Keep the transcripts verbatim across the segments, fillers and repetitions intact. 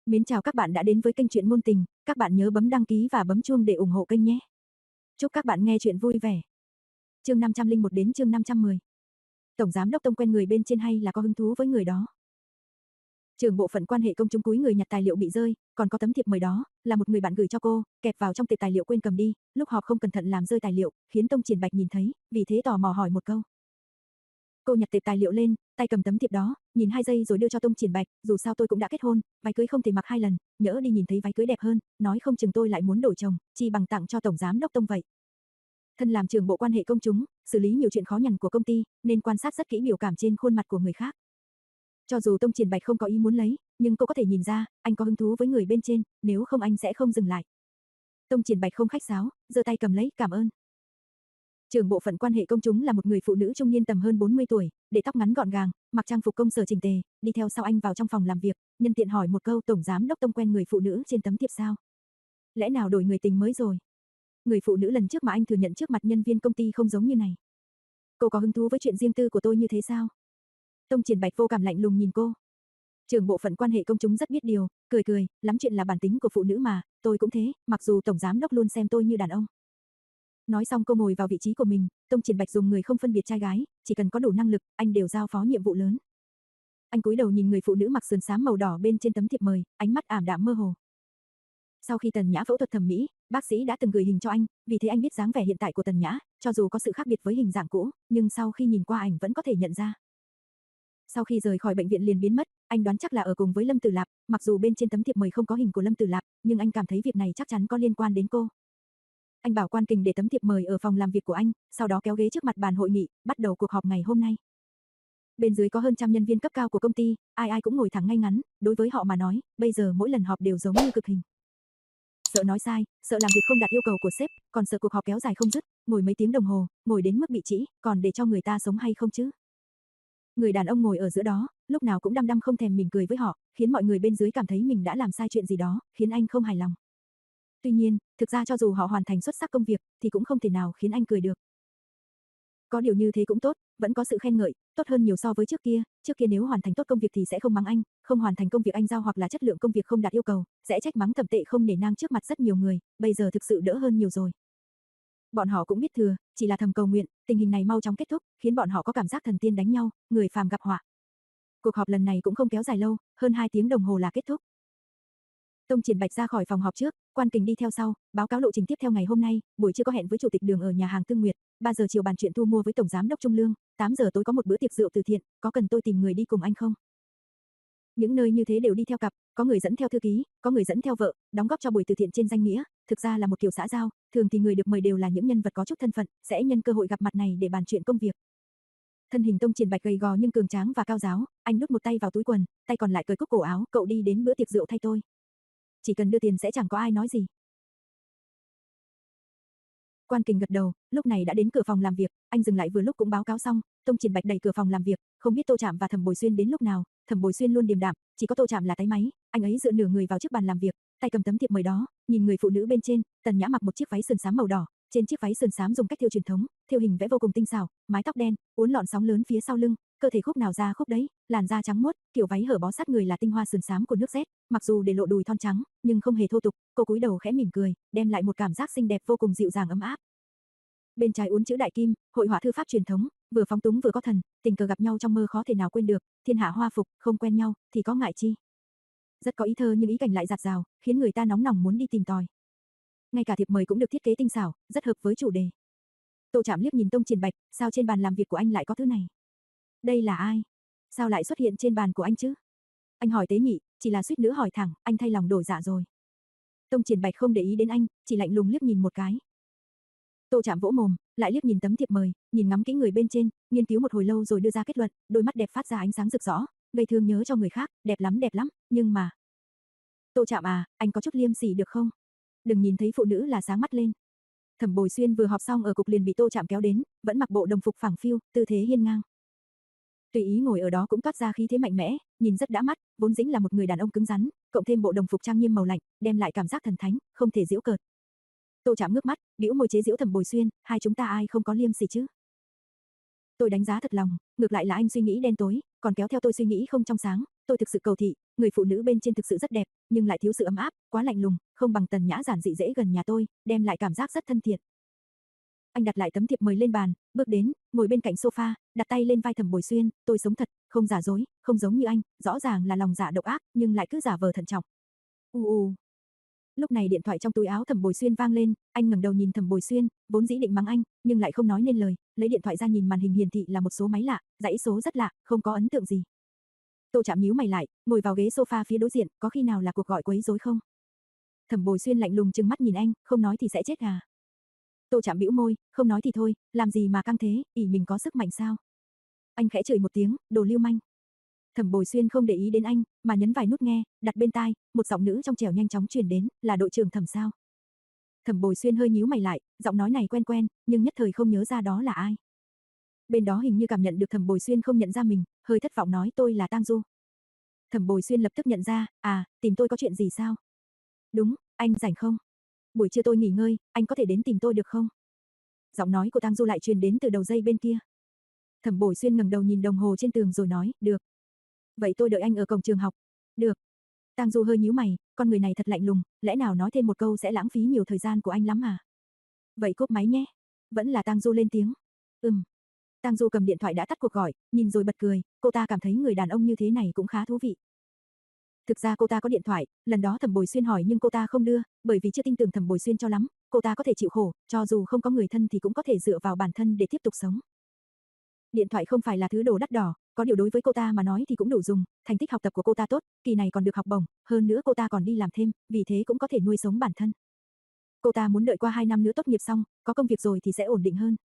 Mến chào các bạn đã đến với kênh truyện ngôn tình, các bạn nhớ bấm đăng ký và bấm chuông để ủng hộ kênh nhé. Chúc các bạn nghe truyện vui vẻ. Chương năm trăm lẻ một đến chương năm trăm mười. Tổng giám đốc Tông quen người bên trên hay là có hứng thú với người đó? Trưởng bộ phận quan hệ công chúng cúi người nhặt tài liệu bị rơi, còn có tấm thiệp mời đó, là một người bạn gửi cho cô, kẹp vào trong tệp tài liệu quên cầm đi, lúc họp không cẩn thận làm rơi tài liệu, khiến Tông Triển Bạch nhìn thấy, vì thế tò mò hỏi một câu. Cô nhặt tệp tài liệu lên, tay cầm tấm thiệp đó, nhìn hai giây rồi đưa cho Tông Triển Bạch, dù sao tôi cũng đã kết hôn, váy cưới không thể mặc hai lần, nhỡ đi nhìn thấy váy cưới đẹp hơn, nói không chừng tôi lại muốn đổi chồng, chi bằng tặng cho tổng giám đốc Tông vậy. Thân làm trưởng bộ quan hệ công chúng, xử lý nhiều chuyện khó nhằn của công ty, nên quan sát rất kỹ biểu cảm trên khuôn mặt của người khác. Cho dù Tông Triển Bạch không có ý muốn lấy, nhưng cô có thể nhìn ra, anh có hứng thú với người bên trên, nếu không anh sẽ không dừng lại. Tông Triển Bạch không khách sáo, giơ tay cầm lấy, cảm ơn. Trưởng bộ phận quan hệ công chúng là một người phụ nữ trung niên tầm hơn bốn mươi tuổi, để tóc ngắn gọn gàng, mặc trang phục công sở chỉnh tề, đi theo sau anh vào trong phòng làm việc, nhân tiện hỏi một câu, tổng giám đốc Tông quen người phụ nữ trên tấm thiệp sao? Lẽ nào đổi người tình mới rồi? Người phụ nữ lần trước mà anh thừa nhận trước mặt nhân viên công ty không giống như này. Cô có hứng thú với chuyện riêng tư của tôi như thế sao? Tông Triển Bạch vô cảm lạnh lùng nhìn cô. Trưởng bộ phận quan hệ công chúng rất biết điều, cười cười, lắm chuyện là bản tính của phụ nữ mà, tôi cũng thế, mặc dù tổng giám đốc luôn xem tôi như đàn ông. Nói xong cô ngồi vào vị trí của mình, Tông Triển Bạch dùng người không phân biệt trai gái, chỉ cần có đủ năng lực, anh đều giao phó nhiệm vụ lớn. Anh cúi đầu nhìn người phụ nữ mặc sườn xám màu đỏ bên trên tấm thiệp mời, ánh mắt ảm đạm mơ hồ. Sau khi Tần Nhã phẫu thuật thẩm mỹ, bác sĩ đã từng gửi hình cho anh, vì thế anh biết dáng vẻ hiện tại của Tần Nhã, cho dù có sự khác biệt với hình dạng cũ, nhưng sau khi nhìn qua ảnh vẫn có thể nhận ra. Sau khi rời khỏi bệnh viện liền biến mất, anh đoán chắc là ở cùng với Lâm Tử Lạp, mặc dù bên trên tấm thiệp mời không có hình của Lâm Tử Lạp, nhưng anh cảm thấy việc này chắc chắn có liên quan đến cô. Anh bảo Quan Kình để tấm thiệp mời ở phòng làm việc của anh, sau đó kéo ghế trước mặt bàn hội nghị, bắt đầu cuộc họp ngày hôm nay. Bên dưới có hơn trăm nhân viên cấp cao của công ty, ai ai cũng ngồi thẳng ngay ngắn, đối với họ mà nói, bây giờ mỗi lần họp đều giống như cực hình. Sợ nói sai, sợ làm việc không đạt yêu cầu của sếp, còn sợ cuộc họp kéo dài không dứt, ngồi mấy tiếng đồng hồ, ngồi đến mức bị trĩ, còn để cho người ta sống hay không chứ? Người đàn ông ngồi ở giữa đó, lúc nào cũng đăm đăm không thèm mỉm cười với họ, khiến mọi người bên dưới cảm thấy mình đã làm sai chuyện gì đó, khiến anh không hài lòng. Tuy nhiên, thực ra cho dù họ hoàn thành xuất sắc công việc, thì cũng không thể nào khiến anh cười được. Có điều như thế cũng tốt, vẫn có sự khen ngợi, tốt hơn nhiều so với trước kia, trước kia nếu hoàn thành tốt công việc thì sẽ không mắng anh, không hoàn thành công việc anh giao hoặc là chất lượng công việc không đạt yêu cầu, sẽ trách mắng thậm tệ không nể nang trước mặt rất nhiều người, bây giờ thực sự đỡ hơn nhiều rồi. Bọn họ cũng biết thừa, chỉ là thầm cầu nguyện, tình hình này mau chóng kết thúc, khiến bọn họ có cảm giác thần tiên đánh nhau, người phàm gặp họa. Cuộc họp lần này cũng không kéo dài lâu, hơn hai tiếng đồng hồ là kết thúc. Tông Triển Bạch ra khỏi phòng họp trước, Quan Kình đi theo sau, báo cáo lộ trình tiếp theo ngày hôm nay, buổi trưa có hẹn với chủ tịch Đường ở nhà hàng Tương Nguyệt, ba giờ chiều bàn chuyện thu mua với tổng giám đốc Trung Lương, tám giờ tối có một bữa tiệc rượu từ thiện, có cần tôi tìm người đi cùng anh không? Những nơi như thế đều đi theo cặp, có người dẫn theo thư ký, có người dẫn theo vợ, đóng góp cho buổi từ thiện trên danh nghĩa, thực ra là một kiểu xã giao, thường thì người được mời đều là những nhân vật có chút thân phận, sẽ nhân cơ hội gặp mặt này để bàn chuyện công việc. Thân hình Tông Triển Bạch gầy gò nhưng cường tráng và cao ráo, anh đút một tay vào túi quần, tay còn lại cởi cúc cổ áo, cậu đi đến bữa tiệc rượu thay tôi. Chỉ cần đưa tiền sẽ chẳng có ai nói gì. Quan Kình gật đầu, lúc này đã đến cửa phòng làm việc, anh dừng lại vừa lúc cũng báo cáo xong, Tông Triển Bạch đẩy cửa phòng làm việc, không biết Tô Trạm và Thẩm Bồi Xuyên đến lúc nào, Thẩm Bồi Xuyên luôn điềm đạm, chỉ có Tô Trạm là tái máy, anh ấy dựa nửa người vào chiếc bàn làm việc, tay cầm tấm thiệp mời đó, nhìn người phụ nữ bên trên, Tần Nhã mặc một chiếc váy sườn xám màu đỏ, trên chiếc váy sườn xám dùng cách thêu truyền thống, thêu hình vẽ vô cùng tinh xảo, mái tóc đen, uốn lọn sóng lớn phía sau lưng, cơ thể khúc nào ra khúc đấy, làn da trắng muốt, kiểu váy hở bó sát người là tinh hoa sườn xám của nước Z, mặc dù để lộ đùi thon trắng, nhưng không hề thô tục, cô cúi đầu khẽ mỉm cười, đem lại một cảm giác xinh đẹp vô cùng dịu dàng ấm áp. Bên trái uốn chữ đại kim, hội họa thư pháp truyền thống, vừa phóng túng vừa có thần, tình cờ gặp nhau trong mơ khó thể nào quên được, thiên hạ hoa phục, không quen nhau thì có ngại chi. Rất có ý thơ nhưng ý cảnh lại dạt dào, khiến người ta nóng lòng muốn đi tìm tòi. Ngay cả thiệp mời cũng được thiết kế tinh xảo, rất hợp với chủ đề. Tô Trạm liếc nhìn Tông Triển Bạch, sao trên bàn làm việc của anh lại có thứ này? Đây là ai? Sao lại xuất hiện trên bàn của anh chứ? Anh hỏi tế nhị, chỉ là suýt nữa hỏi thẳng, anh thay lòng đổi dạ rồi. Tông Triển Bạch không để ý đến anh, chỉ lạnh lùng liếc nhìn một cái. Tô Trạm vỗ mồm, lại liếc nhìn tấm thiệp mời, nhìn ngắm kỹ người bên trên, nghiên cứu một hồi lâu rồi đưa ra kết luận, đôi mắt đẹp phát ra ánh sáng rực rõ, gây thương nhớ cho người khác, đẹp lắm đẹp lắm, nhưng mà... Tô Trạm à, anh có chút liêm sỉ được không? Đừng nhìn thấy phụ nữ là sáng mắt lên. Thẩm Bồi Xuyên vừa họp xong ở cục liền bị Tô Trạm kéo đến, vẫn mặc bộ đồng phục phẳng phiu, tư thế hiên ngang. Tùy ý ngồi ở đó cũng toát ra khí thế mạnh mẽ, nhìn rất đã mắt, vốn dĩ là một người đàn ông cứng rắn, cộng thêm bộ đồng phục trang nghiêm màu lạnh, đem lại cảm giác thần thánh, không thể giễu cợt. Tô Trạm ngước mắt, bĩu môi chế giễu Thẩm Bồi Xuyên, hai chúng ta ai không có liêm sỉ chứ? Tôi đánh giá thật lòng, ngược lại là anh suy nghĩ đen tối, còn kéo theo tôi suy nghĩ không trong sáng, tôi thực sự cầu thị, người phụ nữ bên trên thực sự rất đẹp, nhưng lại thiếu sự ấm áp, quá lạnh lùng, không bằng Tần Nhã giản dị dễ gần nhà tôi, đem lại cảm giác rất thân thiện. Anh đặt lại tấm thiệp mời lên bàn, bước đến, ngồi bên cạnh sofa, đặt tay lên vai Thẩm Bồi Xuyên, tôi sống thật, không giả dối, không giống như anh, rõ ràng là lòng dạ độc ác, nhưng lại cứ giả vờ thận trọng. U u. Lúc này điện thoại trong túi áo Thẩm Bồi Xuyên vang lên, anh ngẩng đầu nhìn Thẩm Bồi Xuyên, vốn dĩ định mắng anh, nhưng lại không nói nên lời, lấy điện thoại ra nhìn màn hình hiển thị là một số máy lạ, dãy số rất lạ, không có ấn tượng gì. Tô Trạm nhíu mày lại, ngồi vào ghế sofa phía đối diện, có khi nào là cuộc gọi quấy rối không? Thẩm Bồi Xuyên lạnh lùng trừng mắt nhìn anh, không nói thì sẽ chết à? Tô Trạm bĩu môi, không nói thì thôi, làm gì mà căng thế, ỷ mình có sức mạnh sao? Anh khẽ chửi một tiếng, đồ lưu manh. Thẩm Bồi Xuyên không để ý đến anh, mà nhấn vài nút nghe, đặt bên tai, một giọng nữ trong trẻo nhanh chóng truyền đến, là đội trưởng Thẩm sao? Thẩm Bồi Xuyên hơi nhíu mày lại, giọng nói này quen quen, nhưng nhất thời không nhớ ra đó là ai. Bên đó hình như cảm nhận được Thẩm Bồi Xuyên không nhận ra mình, hơi thất vọng nói tôi là Tang Du. Thẩm Bồi Xuyên lập tức nhận ra, à, tìm tôi có chuyện gì sao? Đúng, anh rảnh không? Buổi trưa tôi nghỉ ngơi, anh có thể đến tìm tôi được không? Giọng nói của Tang Du lại truyền đến từ đầu dây bên kia. Thẩm Bồi Xuyên ngẩng đầu nhìn đồng hồ trên tường rồi nói, được. Vậy tôi đợi anh ở cổng trường học. Được. Tang Du hơi nhíu mày, con người này thật lạnh lùng, lẽ nào nói thêm một câu sẽ lãng phí nhiều thời gian của anh lắm à? Vậy cúp máy nhé. Vẫn là Tang Du lên tiếng. Ừm. Tang Du cầm điện thoại đã tắt cuộc gọi, nhìn rồi bật cười, cô ta cảm thấy người đàn ông như thế này cũng khá thú vị. Thực ra cô ta có điện thoại, lần đó Thẩm Bồi Xuyên hỏi nhưng cô ta không đưa, bởi vì chưa tin tưởng Thẩm Bồi Xuyên cho lắm, cô ta có thể chịu khổ, cho dù không có người thân thì cũng có thể dựa vào bản thân để tiếp tục sống. Điện thoại không phải là thứ đồ đắt đỏ, có điều đối với cô ta mà nói thì cũng đủ dùng, thành tích học tập của cô ta tốt, kỳ này còn được học bổng, hơn nữa cô ta còn đi làm thêm, vì thế cũng có thể nuôi sống bản thân. Cô ta muốn đợi qua hai năm nữa tốt nghiệp xong, có công việc rồi thì sẽ ổn định hơn.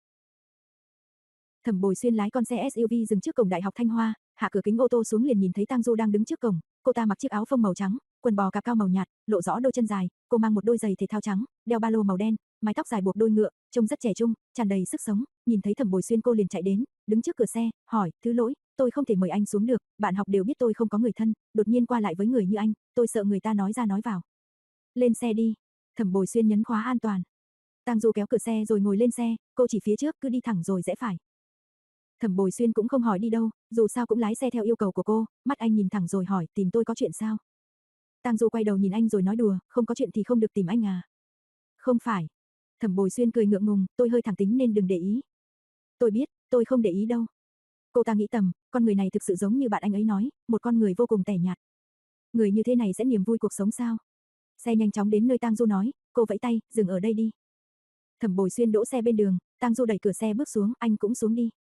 Thẩm Bồi Xuyên lái con xe ét u vê dừng trước cổng Đại học Thanh Hoa, hạ cửa kính ô tô xuống liền nhìn thấy Tang Du đang đứng trước cổng, cô ta mặc chiếc áo phông màu trắng, quần bò cạp cao màu nhạt, lộ rõ đôi chân dài, cô mang một đôi giày thể thao trắng, đeo ba lô màu đen, mái tóc dài buộc đôi ngựa, trông rất trẻ trung, tràn đầy sức sống, nhìn thấy Thẩm Bồi Xuyên cô liền chạy đến, đứng trước cửa xe, hỏi, "Thứ lỗi, tôi không thể mời anh xuống được, bạn học đều biết tôi không có người thân, đột nhiên qua lại với người như anh, tôi sợ người ta nói ra nói vào." "Lên xe đi." Thẩm Bồi Xuyên nhấn khóa an toàn. Tang Du kéo cửa xe rồi ngồi lên xe, cô chỉ phía trước, cứ đi thẳng rồi rẽ phải. Thẩm Bồi Xuyên cũng không hỏi đi đâu, dù sao cũng lái xe theo yêu cầu của cô, mắt anh nhìn thẳng rồi hỏi, tìm tôi có chuyện sao? Tang Du quay đầu nhìn anh rồi nói đùa, không có chuyện thì không được tìm anh à? Không phải. Thẩm Bồi Xuyên cười ngượng ngùng, tôi hơi thẳng tính nên đừng để ý. Tôi biết, tôi không để ý đâu. Cô ta nghĩ tầm, con người này thực sự giống như bạn anh ấy nói, một con người vô cùng tẻ nhạt. Người như thế này sẽ niềm vui cuộc sống sao? Xe nhanh chóng đến nơi Tang Du nói, cô vẫy tay, dừng ở đây đi. Thẩm Bồi Xuyên đỗ xe bên đường, Tang Du đẩy cửa xe bước xuống, anh cũng xuống đi.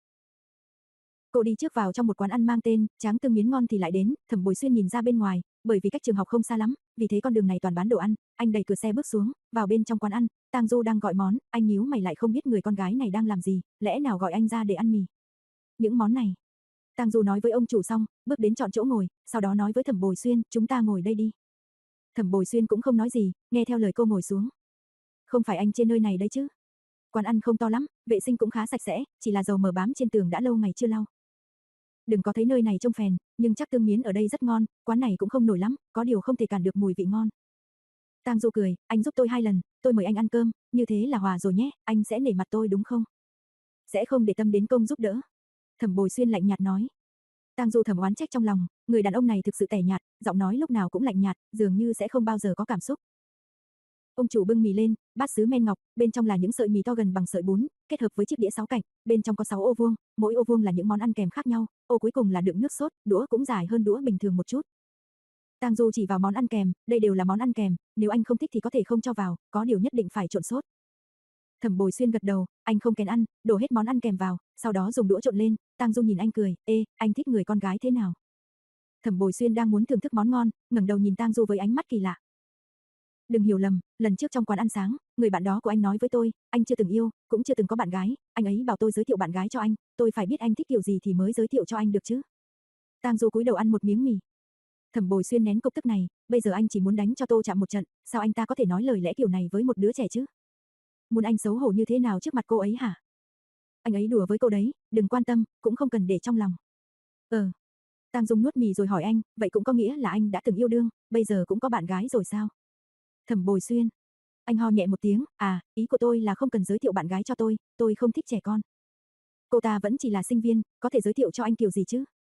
Cô đi trước vào trong một quán ăn mang tên Tráng Tương Miến ngon thì lại đến, Thẩm Bồi Xuyên nhìn ra bên ngoài, bởi vì cách trường học không xa lắm, vì thế con đường này toàn bán đồ ăn, anh đẩy cửa xe bước xuống, vào bên trong quán ăn, Tang Du đang gọi món, anh nhíu mày lại không biết người con gái này đang làm gì, lẽ nào gọi anh ra để ăn mì. Những món này. Tang Du nói với ông chủ xong, bước đến chọn chỗ ngồi, sau đó nói với Thẩm Bồi Xuyên, chúng ta ngồi đây đi. Thẩm Bồi Xuyên cũng không nói gì, nghe theo lời cô ngồi xuống. Không phải anh trên nơi này đấy chứ? Quán ăn không to lắm, vệ sinh cũng khá sạch sẽ, chỉ là dầu mỡ bám trên tường đã lâu ngày chưa lau. Đừng có thấy nơi này trông phèn, nhưng chắc tương miến ở đây rất ngon, quán này cũng không nổi lắm, có điều không thể cản được mùi vị ngon. Tang Du cười, anh giúp tôi hai lần, tôi mời anh ăn cơm, như thế là hòa rồi nhé, anh sẽ nể mặt tôi đúng không? Sẽ không để tâm đến công giúp đỡ. Thẩm Bồi Xuyên lạnh nhạt nói. Tang Du thầm oán trách trong lòng, người đàn ông này thực sự tẻ nhạt, giọng nói lúc nào cũng lạnh nhạt, dường như sẽ không bao giờ có cảm xúc. Ông chủ bưng mì lên, bát sứ men ngọc, bên trong là những sợi mì to gần bằng sợi bún, kết hợp với chiếc đĩa sáu cạnh, bên trong có sáu ô vuông, mỗi ô vuông là những món ăn kèm khác nhau, ô cuối cùng là đựng nước sốt, đũa cũng dài hơn đũa bình thường một chút. Tang Du chỉ vào món ăn kèm, đây đều là món ăn kèm, nếu anh không thích thì có thể không cho vào, có điều nhất định phải trộn sốt. Thẩm Bồi Xuyên gật đầu, anh không kén ăn, đổ hết món ăn kèm vào, sau đó dùng đũa trộn lên, Tang Du nhìn anh cười, ê, anh thích người con gái thế nào? Thẩm Bồi Xuyên đang muốn thưởng thức món ngon, ngẩng đầu nhìn Tang Du với ánh mắt kỳ lạ. Đừng hiểu lầm, lần trước trong quán ăn sáng, người bạn đó của anh nói với tôi, anh chưa từng yêu, cũng chưa từng có bạn gái, anh ấy bảo tôi giới thiệu bạn gái cho anh, tôi phải biết anh thích kiểu gì thì mới giới thiệu cho anh được chứ. Tang Du cúi đầu ăn một miếng mì. Thẩm Bồi Xuyên nén cục tức này, bây giờ anh chỉ muốn đánh cho Tô Trạm một trận, sao anh ta có thể nói lời lẽ kiểu này với một đứa trẻ chứ? Muốn anh xấu hổ như thế nào trước mặt cô ấy hả? Anh ấy đùa với cô đấy, đừng quan tâm, cũng không cần để trong lòng. Ờ. Tang Dung nuốt mì rồi hỏi anh, vậy cũng có nghĩa là anh đã từng yêu đương, bây giờ cũng có bạn gái rồi sao? Thẩm Bồi Xuyên. Anh ho nhẹ một tiếng, à, ý của tôi là không cần giới thiệu bạn gái cho tôi, tôi không thích trẻ con. Cô ta vẫn chỉ là sinh viên, có thể giới thiệu cho anh kiểu gì chứ?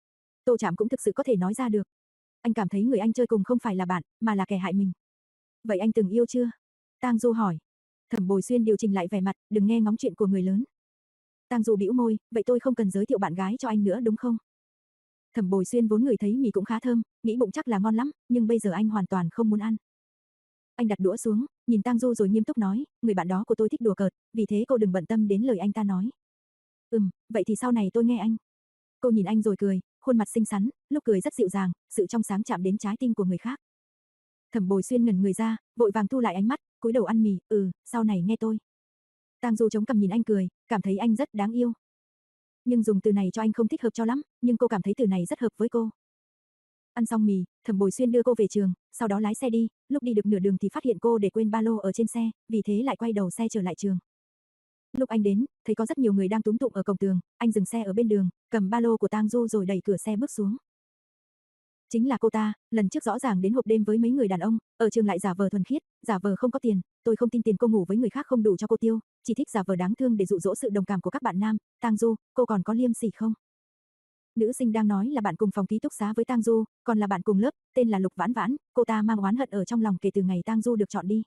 Tô Trạm cũng thực sự có thể nói ra được. Anh cảm thấy người anh chơi cùng không phải là bạn, mà là kẻ hại mình. Vậy anh từng yêu chưa? Tang Du hỏi. Thẩm Bồi Xuyên điều chỉnh lại vẻ mặt, đừng nghe ngóng chuyện của người lớn. Tang Du bĩu môi, vậy tôi không cần giới thiệu bạn gái cho anh nữa đúng không? Thẩm Bồi Xuyên vốn ngửi thấy mì cũng khá thơm, nghĩ bụng chắc là ngon lắm, nhưng bây giờ anh hoàn toàn không muốn ăn. Anh đặt đũa xuống, nhìn Tang Du rồi nghiêm túc nói, người bạn đó của tôi thích đùa cợt, vì thế cô đừng bận tâm đến lời anh ta nói. Ừm, vậy thì sau này tôi nghe anh. Cô nhìn anh rồi cười, khuôn mặt xinh xắn, lúc cười rất dịu dàng, sự trong sáng chạm đến trái tim của người khác. Thẩm Bồi Xuyên ngẩn người ra, vội vàng thu lại ánh mắt, cúi đầu ăn mì, ừ, sau này nghe tôi. Tang Du chống cằm nhìn anh cười, cảm thấy anh rất đáng yêu. Nhưng dùng từ này cho anh không thích hợp cho lắm, nhưng cô cảm thấy từ này rất hợp với cô. Ăn xong mì, Thẩm Bồi Xuyên đưa cô về trường, sau đó lái xe đi, lúc đi được nửa đường thì phát hiện cô để quên ba lô ở trên xe, vì thế lại quay đầu xe trở lại trường. Lúc anh đến, thấy có rất nhiều người đang túm tụm ở cổng tường, anh dừng xe ở bên đường, cầm ba lô của Tang Du rồi đẩy cửa xe bước xuống. Chính là cô ta, lần trước rõ ràng đến hộp đêm với mấy người đàn ông, ở trường lại giả vờ thuần khiết, giả vờ không có tiền, tôi không tin tiền cô ngủ với người khác không đủ cho cô tiêu, chỉ thích giả vờ đáng thương để dụ dỗ sự đồng cảm của các bạn nam. Tang Du, cô còn có liêm sỉ không? Nữ sinh đang nói là bạn cùng phòng ký túc xá với Tang Du, còn là bạn cùng lớp, tên là Lục Vãn Vãn, cô ta mang oán hận ở trong lòng kể từ ngày Tang Du được chọn đi.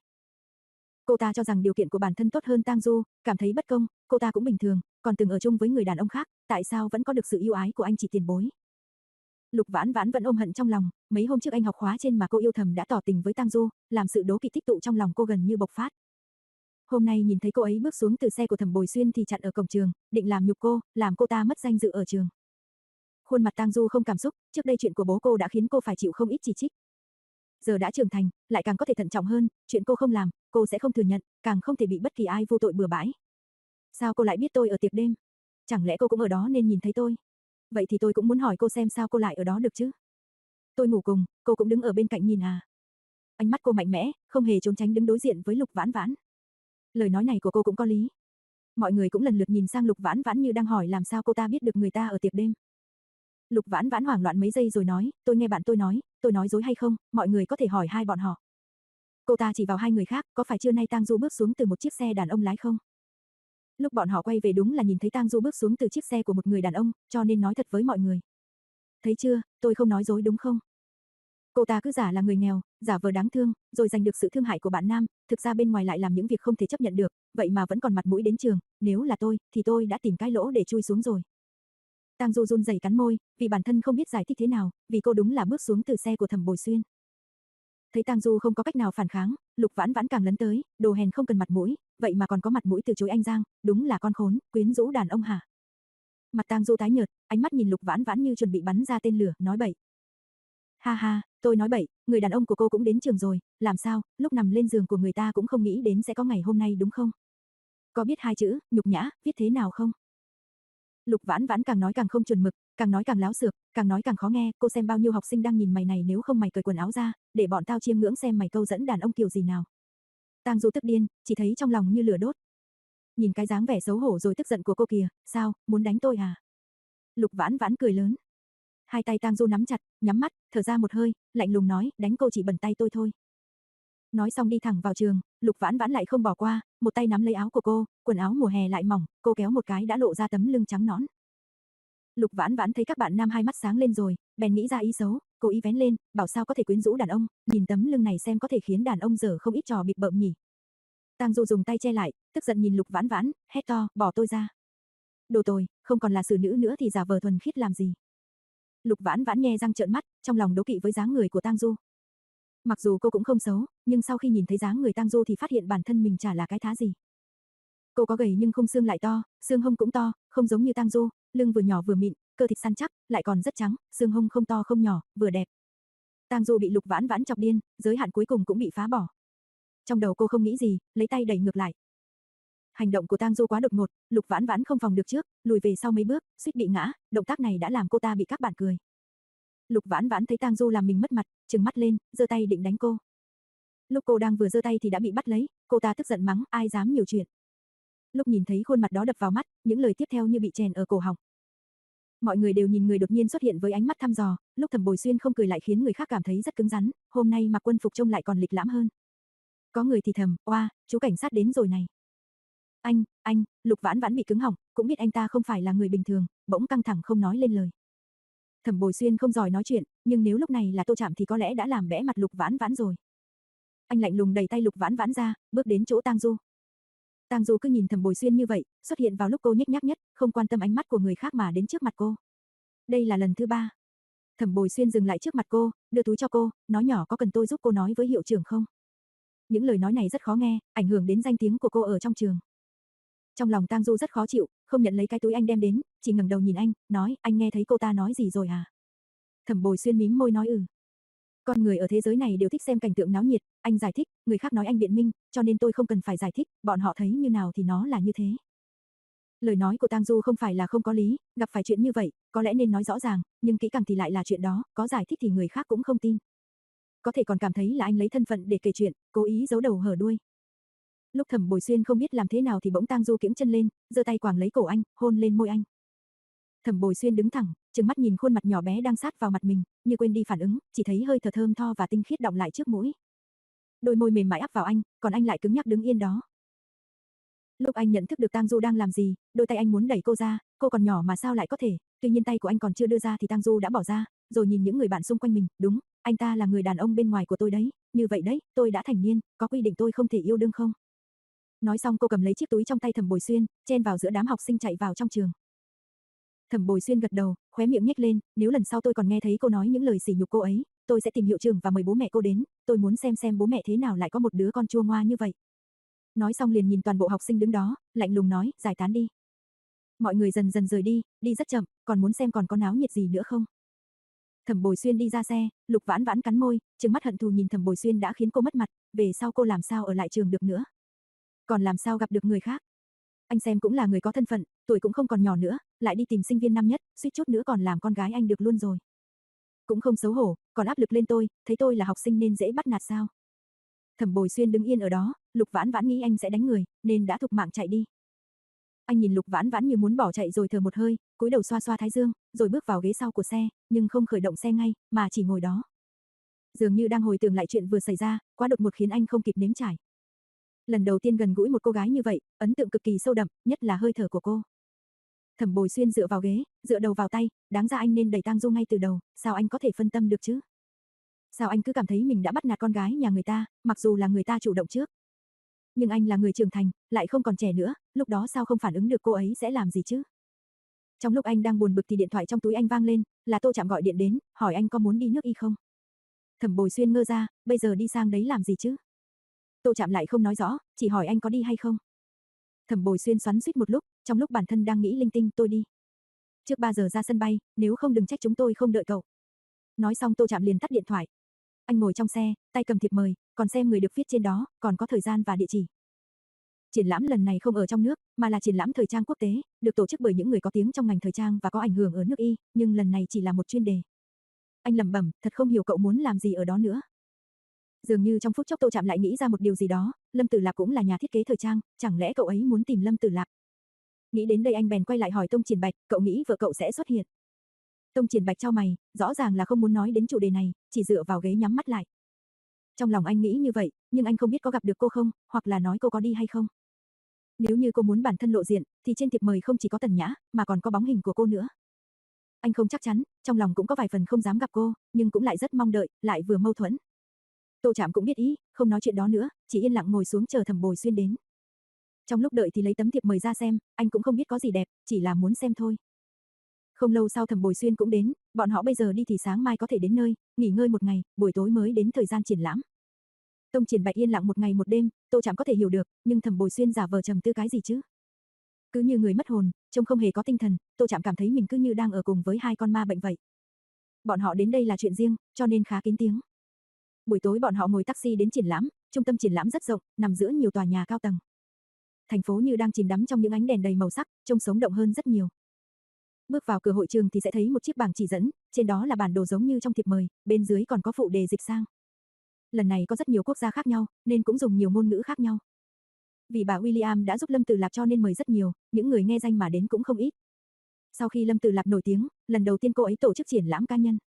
Cô ta cho rằng điều kiện của bản thân tốt hơn Tang Du, cảm thấy bất công, cô ta cũng bình thường, còn từng ở chung với người đàn ông khác, tại sao vẫn có được sự yêu ái của anh chị tiền bối. Lục Vãn Vãn vẫn ôm hận trong lòng, mấy hôm trước anh học khóa trên mà cô yêu thầm đã tỏ tình với Tang Du, làm sự đố kỵ tích tụ trong lòng cô gần như bộc phát. Hôm nay nhìn thấy cô ấy bước xuống từ xe của Thẩm Bồi Xuyên thì chặn ở cổng trường, định làm nhục cô, làm cô ta mất danh dự ở trường. Khuôn mặt Tang Du không cảm xúc, trước đây chuyện của bố cô đã khiến cô phải chịu không ít chỉ trích. Giờ đã trưởng thành, lại càng có thể thận trọng hơn, chuyện cô không làm, cô sẽ không thừa nhận, càng không thể bị bất kỳ ai vô tội bừa bãi. Sao cô lại biết tôi ở tiệc đêm? Chẳng lẽ cô cũng ở đó nên nhìn thấy tôi? Vậy thì tôi cũng muốn hỏi cô xem sao cô lại ở đó được chứ? Tôi ngủ cùng, cô cũng đứng ở bên cạnh nhìn à? Ánh mắt cô mạnh mẽ, không hề trốn tránh đứng đối diện với Lục Vãn Vãn. Lời nói này của cô cũng có lý. Mọi người cũng lần lượt nhìn sang Lục Vãn Vãn như đang hỏi làm sao cô ta biết được người ta ở tiệc đêm. Lục Vãn Vãn hoảng loạn mấy giây rồi nói, tôi nghe bạn tôi nói, tôi nói dối hay không, mọi người có thể hỏi hai bọn họ. Cô ta chỉ vào hai người khác, có phải trưa nay Tang Du bước xuống từ một chiếc xe đàn ông lái không? Lúc bọn họ quay về đúng là nhìn thấy Tang Du bước xuống từ chiếc xe của một người đàn ông, cho nên nói thật với mọi người. Thấy chưa, tôi không nói dối đúng không? Cô ta cứ giả là người nghèo, giả vờ đáng thương, rồi giành được sự thương hại của bạn nam, thực ra bên ngoài lại làm những việc không thể chấp nhận được, vậy mà vẫn còn mặt mũi đến trường, nếu là tôi, thì tôi đã tìm cái lỗ để chui xuống rồi. Tang Du run rẩy cắn môi, vì bản thân không biết giải thích thế nào, vì cô đúng là bước xuống từ xe của Thẩm Bồi Xuyên. Thấy Tang Du không có cách nào phản kháng, Lục Vãn Vãn càng lấn tới, đồ hèn không cần mặt mũi, vậy mà còn có mặt mũi từ chối anh Giang, đúng là con khốn, quyến rũ đàn ông hả? Mặt Tang Du tái nhợt, ánh mắt nhìn Lục Vãn Vãn như chuẩn bị bắn ra tên lửa, nói bậy. Ha ha, tôi nói bậy, người đàn ông của cô cũng đến trường rồi, làm sao, lúc nằm lên giường của người ta cũng không nghĩ đến sẽ có ngày hôm nay đúng không? Có biết hai chữ, nhục nhã, viết thế nào không? Lục Vãn Vãn càng nói càng không chuẩn mực, càng nói càng láo xược, càng nói càng khó nghe, cô xem bao nhiêu học sinh đang nhìn mày này nếu không mày cởi quần áo ra, để bọn tao chiêm ngưỡng xem mày câu dẫn đàn ông kiểu gì nào. Tang Du tức điên, chỉ thấy trong lòng như lửa đốt. Nhìn cái dáng vẻ xấu hổ rồi tức giận của cô kìa, sao, muốn đánh tôi à? Lục Vãn Vãn cười lớn. Hai tay Tang Du nắm chặt, nhắm mắt, thở ra một hơi, lạnh lùng nói, đánh cô chỉ bẩn tay tôi thôi. Nói xong đi thẳng vào trường, Lục Vãn Vãn lại không bỏ qua, một tay nắm lấy áo của cô, quần áo mùa hè lại mỏng, cô kéo một cái đã lộ ra tấm lưng trắng nõn. Lục Vãn Vãn thấy các bạn nam hai mắt sáng lên rồi, bèn nghĩ ra ý xấu, cố ý vén lên, bảo sao có thể quyến rũ đàn ông, nhìn tấm lưng này xem có thể khiến đàn ông dở không ít trò bịp bợm nhỉ. Tang Du dùng tay che lại, tức giận nhìn Lục Vãn Vãn, hét to, bỏ tôi ra. Đồ tồi, không còn là xử nữ nữa thì giả vờ thuần khiết làm gì. Lục Vãn Vãn nhe răng trợn mắt, trong lòng đố kỵ với dáng người của Tang Du. Mặc dù cô cũng không xấu, nhưng sau khi nhìn thấy dáng người Tang Du thì phát hiện bản thân mình chả là cái thá gì. Cô có gầy nhưng khung xương lại to, xương hông cũng to, không giống như Tang Du, lưng vừa nhỏ vừa mịn, cơ thịt săn chắc, lại còn rất trắng, xương hông không to không nhỏ, vừa đẹp. Tang Du bị Lục Vãn Vãn chọc điên, giới hạn cuối cùng cũng bị phá bỏ. Trong đầu cô không nghĩ gì, lấy tay đẩy ngược lại. Hành động của Tang Du quá đột ngột, Lục Vãn Vãn không phòng được trước, lùi về sau mấy bước, suýt bị ngã, động tác này đã làm cô ta bị các bạn cười. Lục Vãn Vãn thấy Tang Du làm mình mất mặt, trừng mắt lên, giơ tay định đánh cô. Lúc cô đang vừa giơ tay thì đã bị bắt lấy, cô ta tức giận mắng, ai dám nhiều chuyện. Lúc nhìn thấy khuôn mặt đó đập vào mắt, những lời tiếp theo như bị chèn ở cổ họng. Mọi người đều nhìn người đột nhiên xuất hiện với ánh mắt thăm dò, lúc Thẩm Bồi Xuyên không cười lại khiến người khác cảm thấy rất cứng rắn, hôm nay mặc quân phục trông lại còn lịch lãm hơn. Có người thì thầm, oa, chú cảnh sát đến rồi này. Anh, anh, Lục Vãn Vãn bị cứng họng, cũng biết anh ta không phải là người bình thường, bỗng căng thẳng không nói lên lời. Thẩm Bồi Xuyên không giỏi nói chuyện, nhưng nếu lúc này là Tô Trạm thì có lẽ đã làm bẽ mặt Lục Vãn Vãn rồi. Anh lạnh lùng đẩy tay Lục Vãn Vãn ra, bước đến chỗ Tang Du. Tang Du cứ nhìn Thẩm Bồi Xuyên như vậy, xuất hiện vào lúc cô nhếch nhác nhất, không quan tâm ánh mắt của người khác mà đến trước mặt cô. Đây là lần thứ ba. Thẩm Bồi Xuyên dừng lại trước mặt cô, đưa túi cho cô, nói nhỏ có cần tôi giúp cô nói với hiệu trưởng không? Những lời nói này rất khó nghe, ảnh hưởng đến danh tiếng của cô ở trong trường. Trong lòng Tang Du rất khó chịu, không nhận lấy cái túi anh đem đến, chỉ ngẩng đầu nhìn anh, nói, anh nghe thấy cô ta nói gì rồi à? Thẩm Bồi Xuyên mím môi nói ừ. Con người ở thế giới này đều thích xem cảnh tượng náo nhiệt, anh giải thích, người khác nói anh biện minh, cho nên tôi không cần phải giải thích, bọn họ thấy như nào thì nó là như thế. Lời nói của Tang Du không phải là không có lý, gặp phải chuyện như vậy, có lẽ nên nói rõ ràng, nhưng kỹ càng thì lại là chuyện đó, có giải thích thì người khác cũng không tin. Có thể còn cảm thấy là anh lấy thân phận để kể chuyện, cố ý giấu đầu hở đuôi. Lúc Thẩm Bồi Xuyên không biết làm thế nào thì bỗng Tang Du kiễng chân lên, giơ tay quàng lấy cổ anh, hôn lên môi anh. Thẩm Bồi Xuyên đứng thẳng, trừng mắt nhìn khuôn mặt nhỏ bé đang sát vào mặt mình, như quên đi phản ứng, chỉ thấy hơi thở thơm tho và tinh khiết đọng lại trước mũi. Đôi môi mềm mại áp vào anh, còn anh lại cứng nhắc đứng yên đó. Lúc anh nhận thức được Tang Du đang làm gì, đôi tay anh muốn đẩy cô ra, cô còn nhỏ mà sao lại có thể, tuy nhiên tay của anh còn chưa đưa ra thì Tang Du đã bỏ ra, rồi nhìn những người bạn xung quanh mình, đúng, anh ta là người đàn ông bên ngoài của tôi đấy, như vậy đấy, tôi đã thành niên, có quy định tôi không thể yêu đương không? Nói xong cô cầm lấy chiếc túi trong tay Thẩm Bồi Xuyên, chen vào giữa đám học sinh chạy vào trong trường. Thẩm Bồi Xuyên gật đầu, khóe miệng nhếch lên, nếu lần sau tôi còn nghe thấy cô nói những lời sỉ nhục cô ấy, tôi sẽ tìm hiệu trưởng và mời bố mẹ cô đến, tôi muốn xem xem bố mẹ thế nào lại có một đứa con chua ngoa như vậy. Nói xong liền nhìn toàn bộ học sinh đứng đó, lạnh lùng nói, giải tán đi. Mọi người dần dần rời đi, đi rất chậm, còn muốn xem còn có náo nhiệt gì nữa không. Thẩm Bồi Xuyên đi ra xe, Lục Vãn Vãn cắn môi, trừng mắt hận thù nhìn Thẩm Bồi Xuyên đã khiến cô mất mặt, về sau cô làm sao ở lại trường được nữa. Còn làm sao gặp được người khác. Anh xem cũng là người có thân phận, tuổi cũng không còn nhỏ nữa, lại đi tìm sinh viên năm nhất, suýt chút nữa còn làm con gái anh được luôn rồi. Cũng không xấu hổ, còn áp lực lên tôi, thấy tôi là học sinh nên dễ bắt nạt sao. Thẩm Bồi Xuyên đứng yên ở đó, Lục Vãn Vãn nghĩ anh sẽ đánh người, nên đã thục mạng chạy đi. Anh nhìn Lục Vãn Vãn như muốn bỏ chạy rồi thở một hơi, cúi đầu xoa xoa thái dương, rồi bước vào ghế sau của xe, nhưng không khởi động xe ngay, mà chỉ ngồi đó. Dường như đang hồi tưởng lại chuyện vừa xảy ra, quá đột ngột khiến anh không kịp nếm trải. Lần đầu tiên gần gũi một cô gái như vậy, ấn tượng cực kỳ sâu đậm, nhất là hơi thở của cô. Thẩm Bồi Xuyên dựa vào ghế, dựa đầu vào tay, đáng ra anh nên đẩy Tang Du ngay từ đầu, sao anh có thể phân tâm được chứ? Sao anh cứ cảm thấy mình đã bắt nạt con gái nhà người ta, mặc dù là người ta chủ động trước. Nhưng anh là người trưởng thành, lại không còn trẻ nữa, lúc đó sao không phản ứng được cô ấy sẽ làm gì chứ? Trong lúc anh đang buồn bực thì điện thoại trong túi anh vang lên, là Tô Trạm gọi điện đến, hỏi anh có muốn đi nước y không? Thẩm Bồi Xuyên ngơ ra, bây giờ đi sang đấy làm gì chứ? Tô Trạm lại không nói rõ, chỉ hỏi anh có đi hay không? Thẩm Bồi Xuyên xoắn xuýt một lúc, trong lúc bản thân đang nghĩ linh tinh, tôi đi. Trước ba giờ ra sân bay, nếu không đừng trách chúng tôi không đợi cậu. Nói xong Tô Trạm liền tắt điện thoại. Anh ngồi trong xe, tay cầm thiệp mời, còn xem người được viết trên đó, còn có thời gian và địa chỉ. Triển lãm lần này không ở trong nước, mà là triển lãm thời trang quốc tế, được tổ chức bởi những người có tiếng trong ngành thời trang và có ảnh hưởng ở nước Y, nhưng lần này chỉ là một chuyên đề. Anh lẩm bẩm, thật không hiểu cậu muốn làm gì ở đó nữa. Dường như trong phút chốc Tô Trạm lại nghĩ ra một điều gì đó, Lâm Tử Lạp cũng là nhà thiết kế thời trang, chẳng lẽ cậu ấy muốn tìm Lâm Tử Lạp? Nghĩ đến đây anh bèn quay lại hỏi Tông Triển Bạch, cậu nghĩ vợ cậu sẽ xuất hiện? Tông Triển Bạch chau mày, rõ ràng là không muốn nói đến chủ đề này, chỉ dựa vào ghế nhắm mắt lại. Trong lòng anh nghĩ như vậy, nhưng anh không biết có gặp được cô không, hoặc là nói cô có đi hay không. Nếu như cô muốn bản thân lộ diện, thì trên thiệp mời không chỉ có Tần Nhã, mà còn có bóng hình của cô nữa. Anh không chắc chắn, trong lòng cũng có vài phần không dám gặp cô, nhưng cũng lại rất mong đợi, lại vừa mâu thuẫn. Tô Trạm cũng biết ý, không nói chuyện đó nữa, chỉ yên lặng ngồi xuống chờ Thẩm Bồi Xuyên đến. Trong lúc đợi thì lấy tấm thiệp mời ra xem, anh cũng không biết có gì đẹp, chỉ là muốn xem thôi. Không lâu sau Thẩm Bồi Xuyên cũng đến, bọn họ bây giờ đi thì sáng mai có thể đến nơi, nghỉ ngơi một ngày, buổi tối mới đến thời gian triển lãm. Tông Triển Bạch yên lặng một ngày một đêm, Tô Trạm có thể hiểu được, nhưng Thẩm Bồi Xuyên giả vờ trầm tư cái gì chứ? Cứ như người mất hồn, trông không hề có tinh thần, Tô Trạm cảm thấy mình cứ như đang ở cùng với hai con ma bệnh vậy. Bọn họ đến đây là chuyện riêng, cho nên khá kín tiếng. Buổi tối bọn họ ngồi taxi đến triển lãm, trung tâm triển lãm rất rộng, nằm giữa nhiều tòa nhà cao tầng. Thành phố như đang chìm đắm trong những ánh đèn đầy màu sắc, trông sống động hơn rất nhiều. Bước vào cửa hội trường thì sẽ thấy một chiếc bảng chỉ dẫn, trên đó là bản đồ giống như trong thiệp mời, bên dưới còn có phụ đề dịch sang. Lần này có rất nhiều quốc gia khác nhau, nên cũng dùng nhiều ngôn ngữ khác nhau. Vì bà William đã giúp Lâm Tử Lạp cho nên mời rất nhiều, những người nghe danh mà đến cũng không ít. Sau khi Lâm Tử Lạp nổi tiếng, lần đầu tiên cô ấy tổ chức triển lãm cá nhân.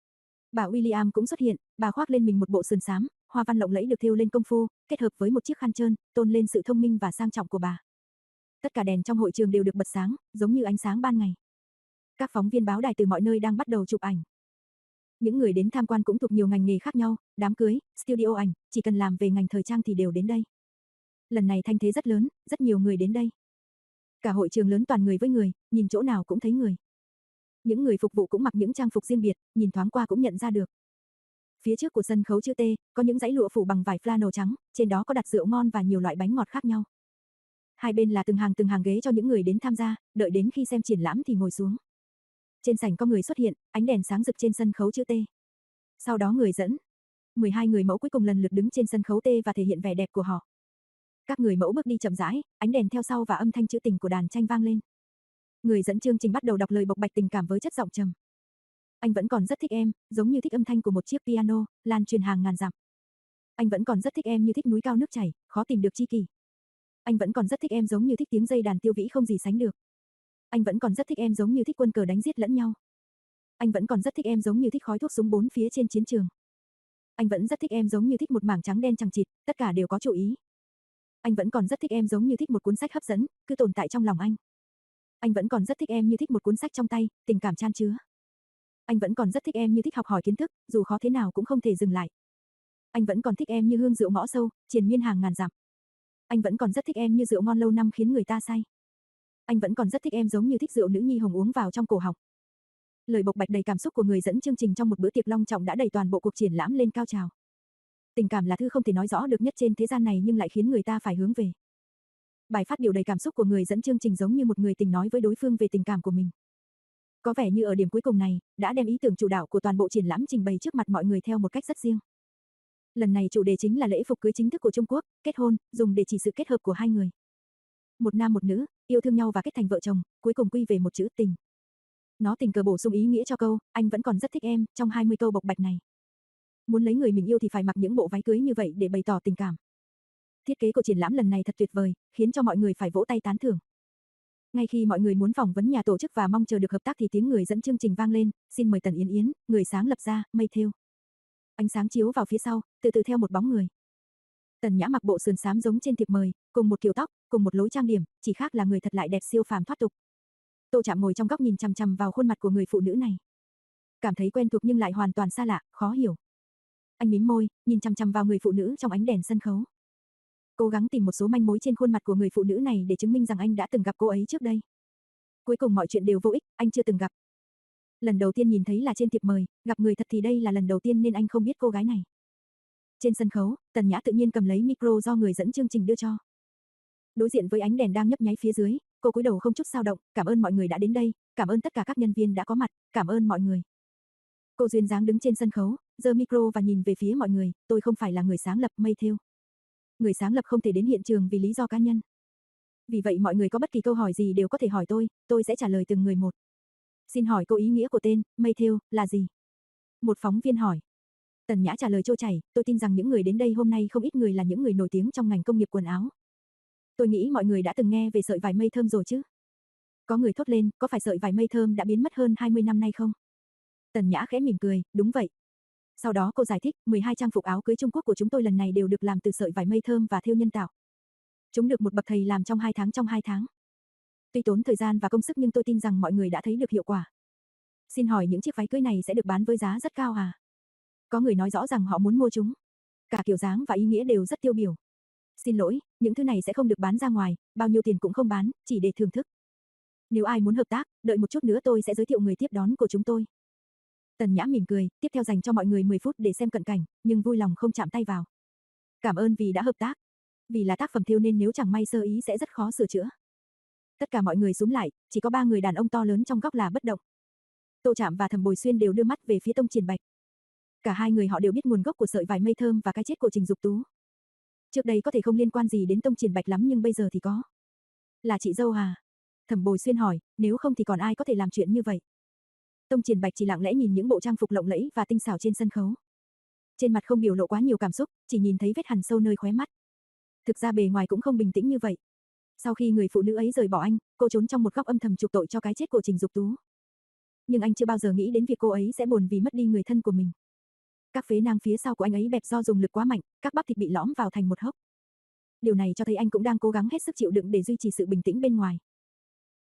Bà William cũng xuất hiện, bà khoác lên mình một bộ sườn xám, hoa văn lộng lẫy được thêu lên công phu, kết hợp với một chiếc khăn trơn, tôn lên sự thông minh và sang trọng của bà. Tất cả đèn trong hội trường đều được bật sáng, giống như ánh sáng ban ngày. Các phóng viên báo đài từ mọi nơi đang bắt đầu chụp ảnh. Những người đến tham quan cũng thuộc nhiều ngành nghề khác nhau, đám cưới, studio ảnh, chỉ cần làm về ngành thời trang thì đều đến đây. Lần này thanh thế rất lớn, rất nhiều người đến đây. Cả hội trường lớn toàn người với người, nhìn chỗ nào cũng thấy người. Những người phục vụ cũng mặc những trang phục riêng biệt, nhìn thoáng qua cũng nhận ra được. Phía trước của sân khấu chữ T, có những dãy lụa phủ bằng vải flannel trắng, trên đó có đặt rượu ngon và nhiều loại bánh ngọt khác nhau. Hai bên là từng hàng từng hàng ghế cho những người đến tham gia, đợi đến khi xem triển lãm thì ngồi xuống. Trên sảnh có người xuất hiện, ánh đèn sáng rực trên sân khấu chữ T. Sau đó người dẫn. mười hai người mẫu cuối cùng lần lượt đứng trên sân khấu T và thể hiện vẻ đẹp của họ. Các người mẫu bước đi chậm rãi, ánh đèn theo sau và âm thanh trữ tình của đàn tranh vang lên. Người dẫn chương trình bắt đầu đọc lời bộc bạch tình cảm với chất giọng trầm. Anh vẫn còn rất thích em, giống như thích âm thanh của một chiếc piano, lan truyền hàng ngàn dặm. Anh vẫn còn rất thích em như thích núi cao nước chảy, khó tìm được tri kỷ. Anh vẫn còn rất thích em giống như thích tiếng dây đàn tiêu vĩ không gì sánh được. Anh vẫn còn rất thích em giống như thích quân cờ đánh giết lẫn nhau. Anh vẫn còn rất thích em giống như thích khói thuốc súng bốn phía trên chiến trường. Anh vẫn rất thích em giống như thích một mảng trắng đen chằng chịt, tất cả đều có chủ ý. Anh vẫn còn rất thích em giống như thích một cuốn sách hấp dẫn, cứ tồn tại trong lòng anh. Anh vẫn còn rất thích em như thích một cuốn sách trong tay, tình cảm chan chứa. Anh vẫn còn rất thích em như thích học hỏi kiến thức, dù khó thế nào cũng không thể dừng lại. Anh vẫn còn thích em như hương rượu ngõ sâu, triền miên hàng ngàn dặm. Anh vẫn còn rất thích em như rượu ngon lâu năm khiến người ta say. Anh vẫn còn rất thích em giống như thích rượu nữ nhi hồng uống vào trong cổ họng. Lời bộc bạch đầy cảm xúc của người dẫn chương trình trong một bữa tiệc long trọng đã đẩy toàn bộ cuộc triển lãm lên cao trào. Tình cảm là thứ không thể nói rõ được nhất trên thế gian này nhưng lại khiến người ta phải hướng về. Bài phát biểu đầy cảm xúc của người dẫn chương trình giống như một người tình nói với đối phương về tình cảm của mình. Có vẻ như ở điểm cuối cùng này, đã đem ý tưởng chủ đạo của toàn bộ triển lãm trình bày trước mặt mọi người theo một cách rất riêng. Lần này chủ đề chính là lễ phục cưới chính thức của Trung Quốc, kết hôn, dùng để chỉ sự kết hợp của hai người. Một nam một nữ, yêu thương nhau và kết thành vợ chồng, cuối cùng quy về một chữ tình. Nó tình cờ bổ sung ý nghĩa cho câu, anh vẫn còn rất thích em, trong hai mươi câu bộc bạch này. Muốn lấy người mình yêu thì phải mặc những bộ váy cưới như vậy để bày tỏ tình cảm. Thiết kế của triển lãm lần này thật tuyệt vời, khiến cho mọi người phải vỗ tay tán thưởng. Ngay khi mọi người muốn phỏng vấn nhà tổ chức và mong chờ được hợp tác thì tiếng người dẫn chương trình vang lên, xin mời Tần Yến Yến, người sáng lập ra, mây thêu. Ánh sáng chiếu vào phía sau, từ từ theo một bóng người. Tần Nhã mặc bộ sườn xám giống trên thiệp mời, cùng một kiểu tóc, cùng một lối trang điểm, chỉ khác là người thật lại đẹp siêu phàm thoát tục. Tô Trạm ngồi trong góc nhìn chằm chằm vào khuôn mặt của người phụ nữ này. Cảm thấy quen thuộc nhưng lại hoàn toàn xa lạ, khó hiểu. Anh mím môi, nhìn chằm chằm vào người phụ nữ trong ánh đèn sân khấu. Cố gắng tìm một số manh mối trên khuôn mặt của người phụ nữ này để chứng minh rằng anh đã từng gặp cô ấy trước đây. Cuối cùng mọi chuyện đều vô ích, anh chưa từng gặp. Lần đầu tiên nhìn thấy là trên thiệp mời, gặp người thật thì đây là lần đầu tiên nên anh không biết cô gái này. Trên sân khấu, Tần Nhã tự nhiên cầm lấy micro do người dẫn chương trình đưa cho. Đối diện với ánh đèn đang nhấp nháy phía dưới, cô cúi đầu không chút dao động, cảm ơn mọi người đã đến đây, cảm ơn tất cả các nhân viên đã có mặt, cảm ơn mọi người. Cô duyên dáng đứng trên sân khấu, giơ micro và nhìn về phía mọi người, tôi không phải là người sáng lập mây thêu. Người sáng lập không thể đến hiện trường vì lý do cá nhân. Vì vậy mọi người có bất kỳ câu hỏi gì đều có thể hỏi tôi, tôi sẽ trả lời từng người một. Xin hỏi cô ý nghĩa của tên, mây thêu, là gì? Một phóng viên hỏi. Tần Nhã trả lời trôi chảy, tôi tin rằng những người đến đây hôm nay không ít người là những người nổi tiếng trong ngành công nghiệp quần áo. Tôi nghĩ mọi người đã từng nghe về sợi vải mây thơm rồi chứ? Có người thốt lên, có phải sợi vải mây thơm đã biến mất hơn hai mươi năm nay không? Tần Nhã khẽ mỉm cười, đúng vậy. Sau đó cô giải thích, mười hai trang phục áo cưới Trung Quốc của chúng tôi lần này đều được làm từ sợi vải mây thơm và thêu nhân tạo. Chúng được một bậc thầy làm trong hai tháng trong hai tháng. Tuy tốn thời gian và công sức nhưng tôi tin rằng mọi người đã thấy được hiệu quả. Xin hỏi những chiếc váy cưới này sẽ được bán với giá rất cao à? Có người nói rõ rằng họ muốn mua chúng. Cả kiểu dáng và ý nghĩa đều rất tiêu biểu. Xin lỗi, những thứ này sẽ không được bán ra ngoài, bao nhiêu tiền cũng không bán, chỉ để thưởng thức. Nếu ai muốn hợp tác, đợi một chút nữa tôi sẽ giới thiệu người tiếp đón của chúng tôi. Tần Nhã mỉm cười, tiếp theo dành cho mọi người mười phút để xem cận cảnh, nhưng vui lòng không chạm tay vào. Cảm ơn vì đã hợp tác. Vì là tác phẩm thêu nên nếu chẳng may sơ ý sẽ rất khó sửa chữa. Tất cả mọi người xúm lại, chỉ có ba người đàn ông to lớn trong góc là bất động. Tô Trạm và Thẩm Bồi Xuyên đều đưa mắt về phía Tông Triển Bạch. Cả hai người họ đều biết nguồn gốc của sợi vải mây thơm và cái chết của Trình Dục Tú. Trước đây có thể không liên quan gì đến Tông Triển Bạch lắm nhưng bây giờ thì có. Là chị dâu à? Thẩm Bồi Xuyên hỏi, nếu không thì còn ai có thể làm chuyện như vậy? Tông Triển Bạch chỉ lặng lẽ nhìn những bộ trang phục lộng lẫy và tinh xảo trên sân khấu. Trên mặt không biểu lộ quá nhiều cảm xúc, chỉ nhìn thấy vết hằn sâu nơi khóe mắt. Thực ra bề ngoài cũng không bình tĩnh như vậy. Sau khi người phụ nữ ấy rời bỏ anh, cô trốn trong một góc âm thầm chuộc tội cho cái chết của Trình Dục Tú. Nhưng anh chưa bao giờ nghĩ đến việc cô ấy sẽ buồn vì mất đi người thân của mình. Các phế nang phía sau của anh ấy bẹp do dùng lực quá mạnh, các bắp thịt bị lõm vào thành một hốc. Điều này cho thấy anh cũng đang cố gắng hết sức chịu đựng để duy trì sự bình tĩnh bên ngoài.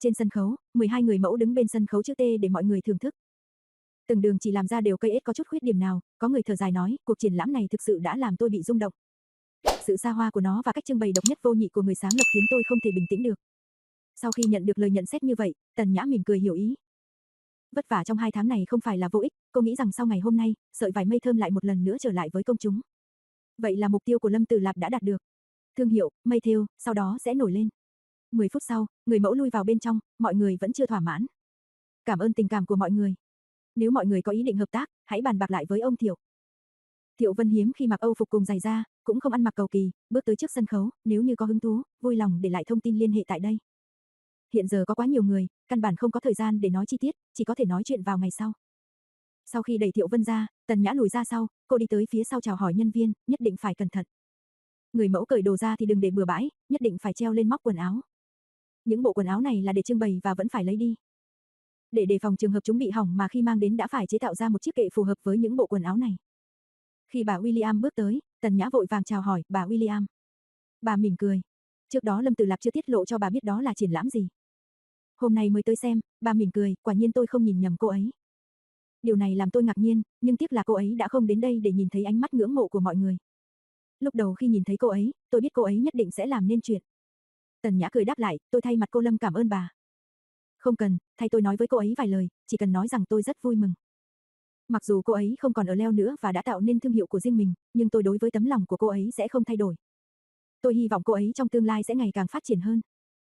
Trên sân khấu, mười hai người mẫu đứng bên sân khấu chữ T để mọi người thưởng thức. Từng đường chỉ làm ra đều cây ếch có chút khuyết điểm nào, có người thở dài nói, cuộc triển lãm này thực sự đã làm tôi bị rung động. Sự xa hoa của nó và cách trưng bày độc nhất vô nhị của người sáng lập khiến tôi không thể bình tĩnh được. Sau khi nhận được lời nhận xét như vậy, Tần Nhã mỉm cười hiểu ý. Vất vả trong hai tháng này không phải là vô ích, cô nghĩ rằng sau ngày hôm nay, sợi vải mây thơm lại một lần nữa trở lại với công chúng. Vậy là mục tiêu của Lâm Tử Lạp đã đạt được. Thương hiệu, mây thêu, sau đó sẽ nổi lên. mười phút sau, người mẫu lui vào bên trong, mọi người vẫn chưa thỏa mãn. Cảm ơn tình cảm của mọi người. Nếu mọi người có ý định hợp tác, hãy bàn bạc lại với ông Thiệu. Thiệu Vân hiếm khi mặc Âu phục cùng giày da, cũng không ăn mặc cầu kỳ, bước tới trước sân khấu, nếu như có hứng thú, vui lòng để lại thông tin liên hệ tại đây. Hiện giờ có quá nhiều người, căn bản không có thời gian để nói chi tiết, chỉ có thể nói chuyện vào ngày sau. Sau khi đẩy Thiệu Vân ra, Tần Nhã lùi ra sau, cô đi tới phía sau chào hỏi nhân viên, nhất định phải cẩn thận. Người mẫu cởi đồ ra thì đừng để bừa bãi, nhất định phải treo lên móc quần áo. Những bộ quần áo này là để trưng bày và vẫn phải lấy đi. Để đề phòng trường hợp chúng bị hỏng mà khi mang đến đã phải chế tạo ra một chiếc kệ phù hợp với những bộ quần áo này. Khi bà William bước tới, Tần Nhã vội vàng chào hỏi, bà William. Bà mỉm cười. Trước đó Lâm Tử Lạp chưa tiết lộ cho bà biết đó là triển lãm gì. Hôm nay mới tới xem, bà mỉm cười, quả nhiên tôi không nhìn nhầm cô ấy. Điều này làm tôi ngạc nhiên, nhưng tiếc là cô ấy đã không đến đây để nhìn thấy ánh mắt ngưỡng mộ của mọi người. Lúc đầu khi nhìn thấy cô ấy, tôi biết cô ấy nhất định sẽ làm nên chuyện. Tần Nhã cười đáp lại, tôi thay mặt cô Lâm cảm ơn bà. Không cần, thay tôi nói với cô ấy vài lời, chỉ cần nói rằng tôi rất vui mừng. Mặc dù cô ấy không còn ở Leo nữa và đã tạo nên thương hiệu của riêng mình, nhưng tôi đối với tấm lòng của cô ấy sẽ không thay đổi. Tôi hy vọng cô ấy trong tương lai sẽ ngày càng phát triển hơn.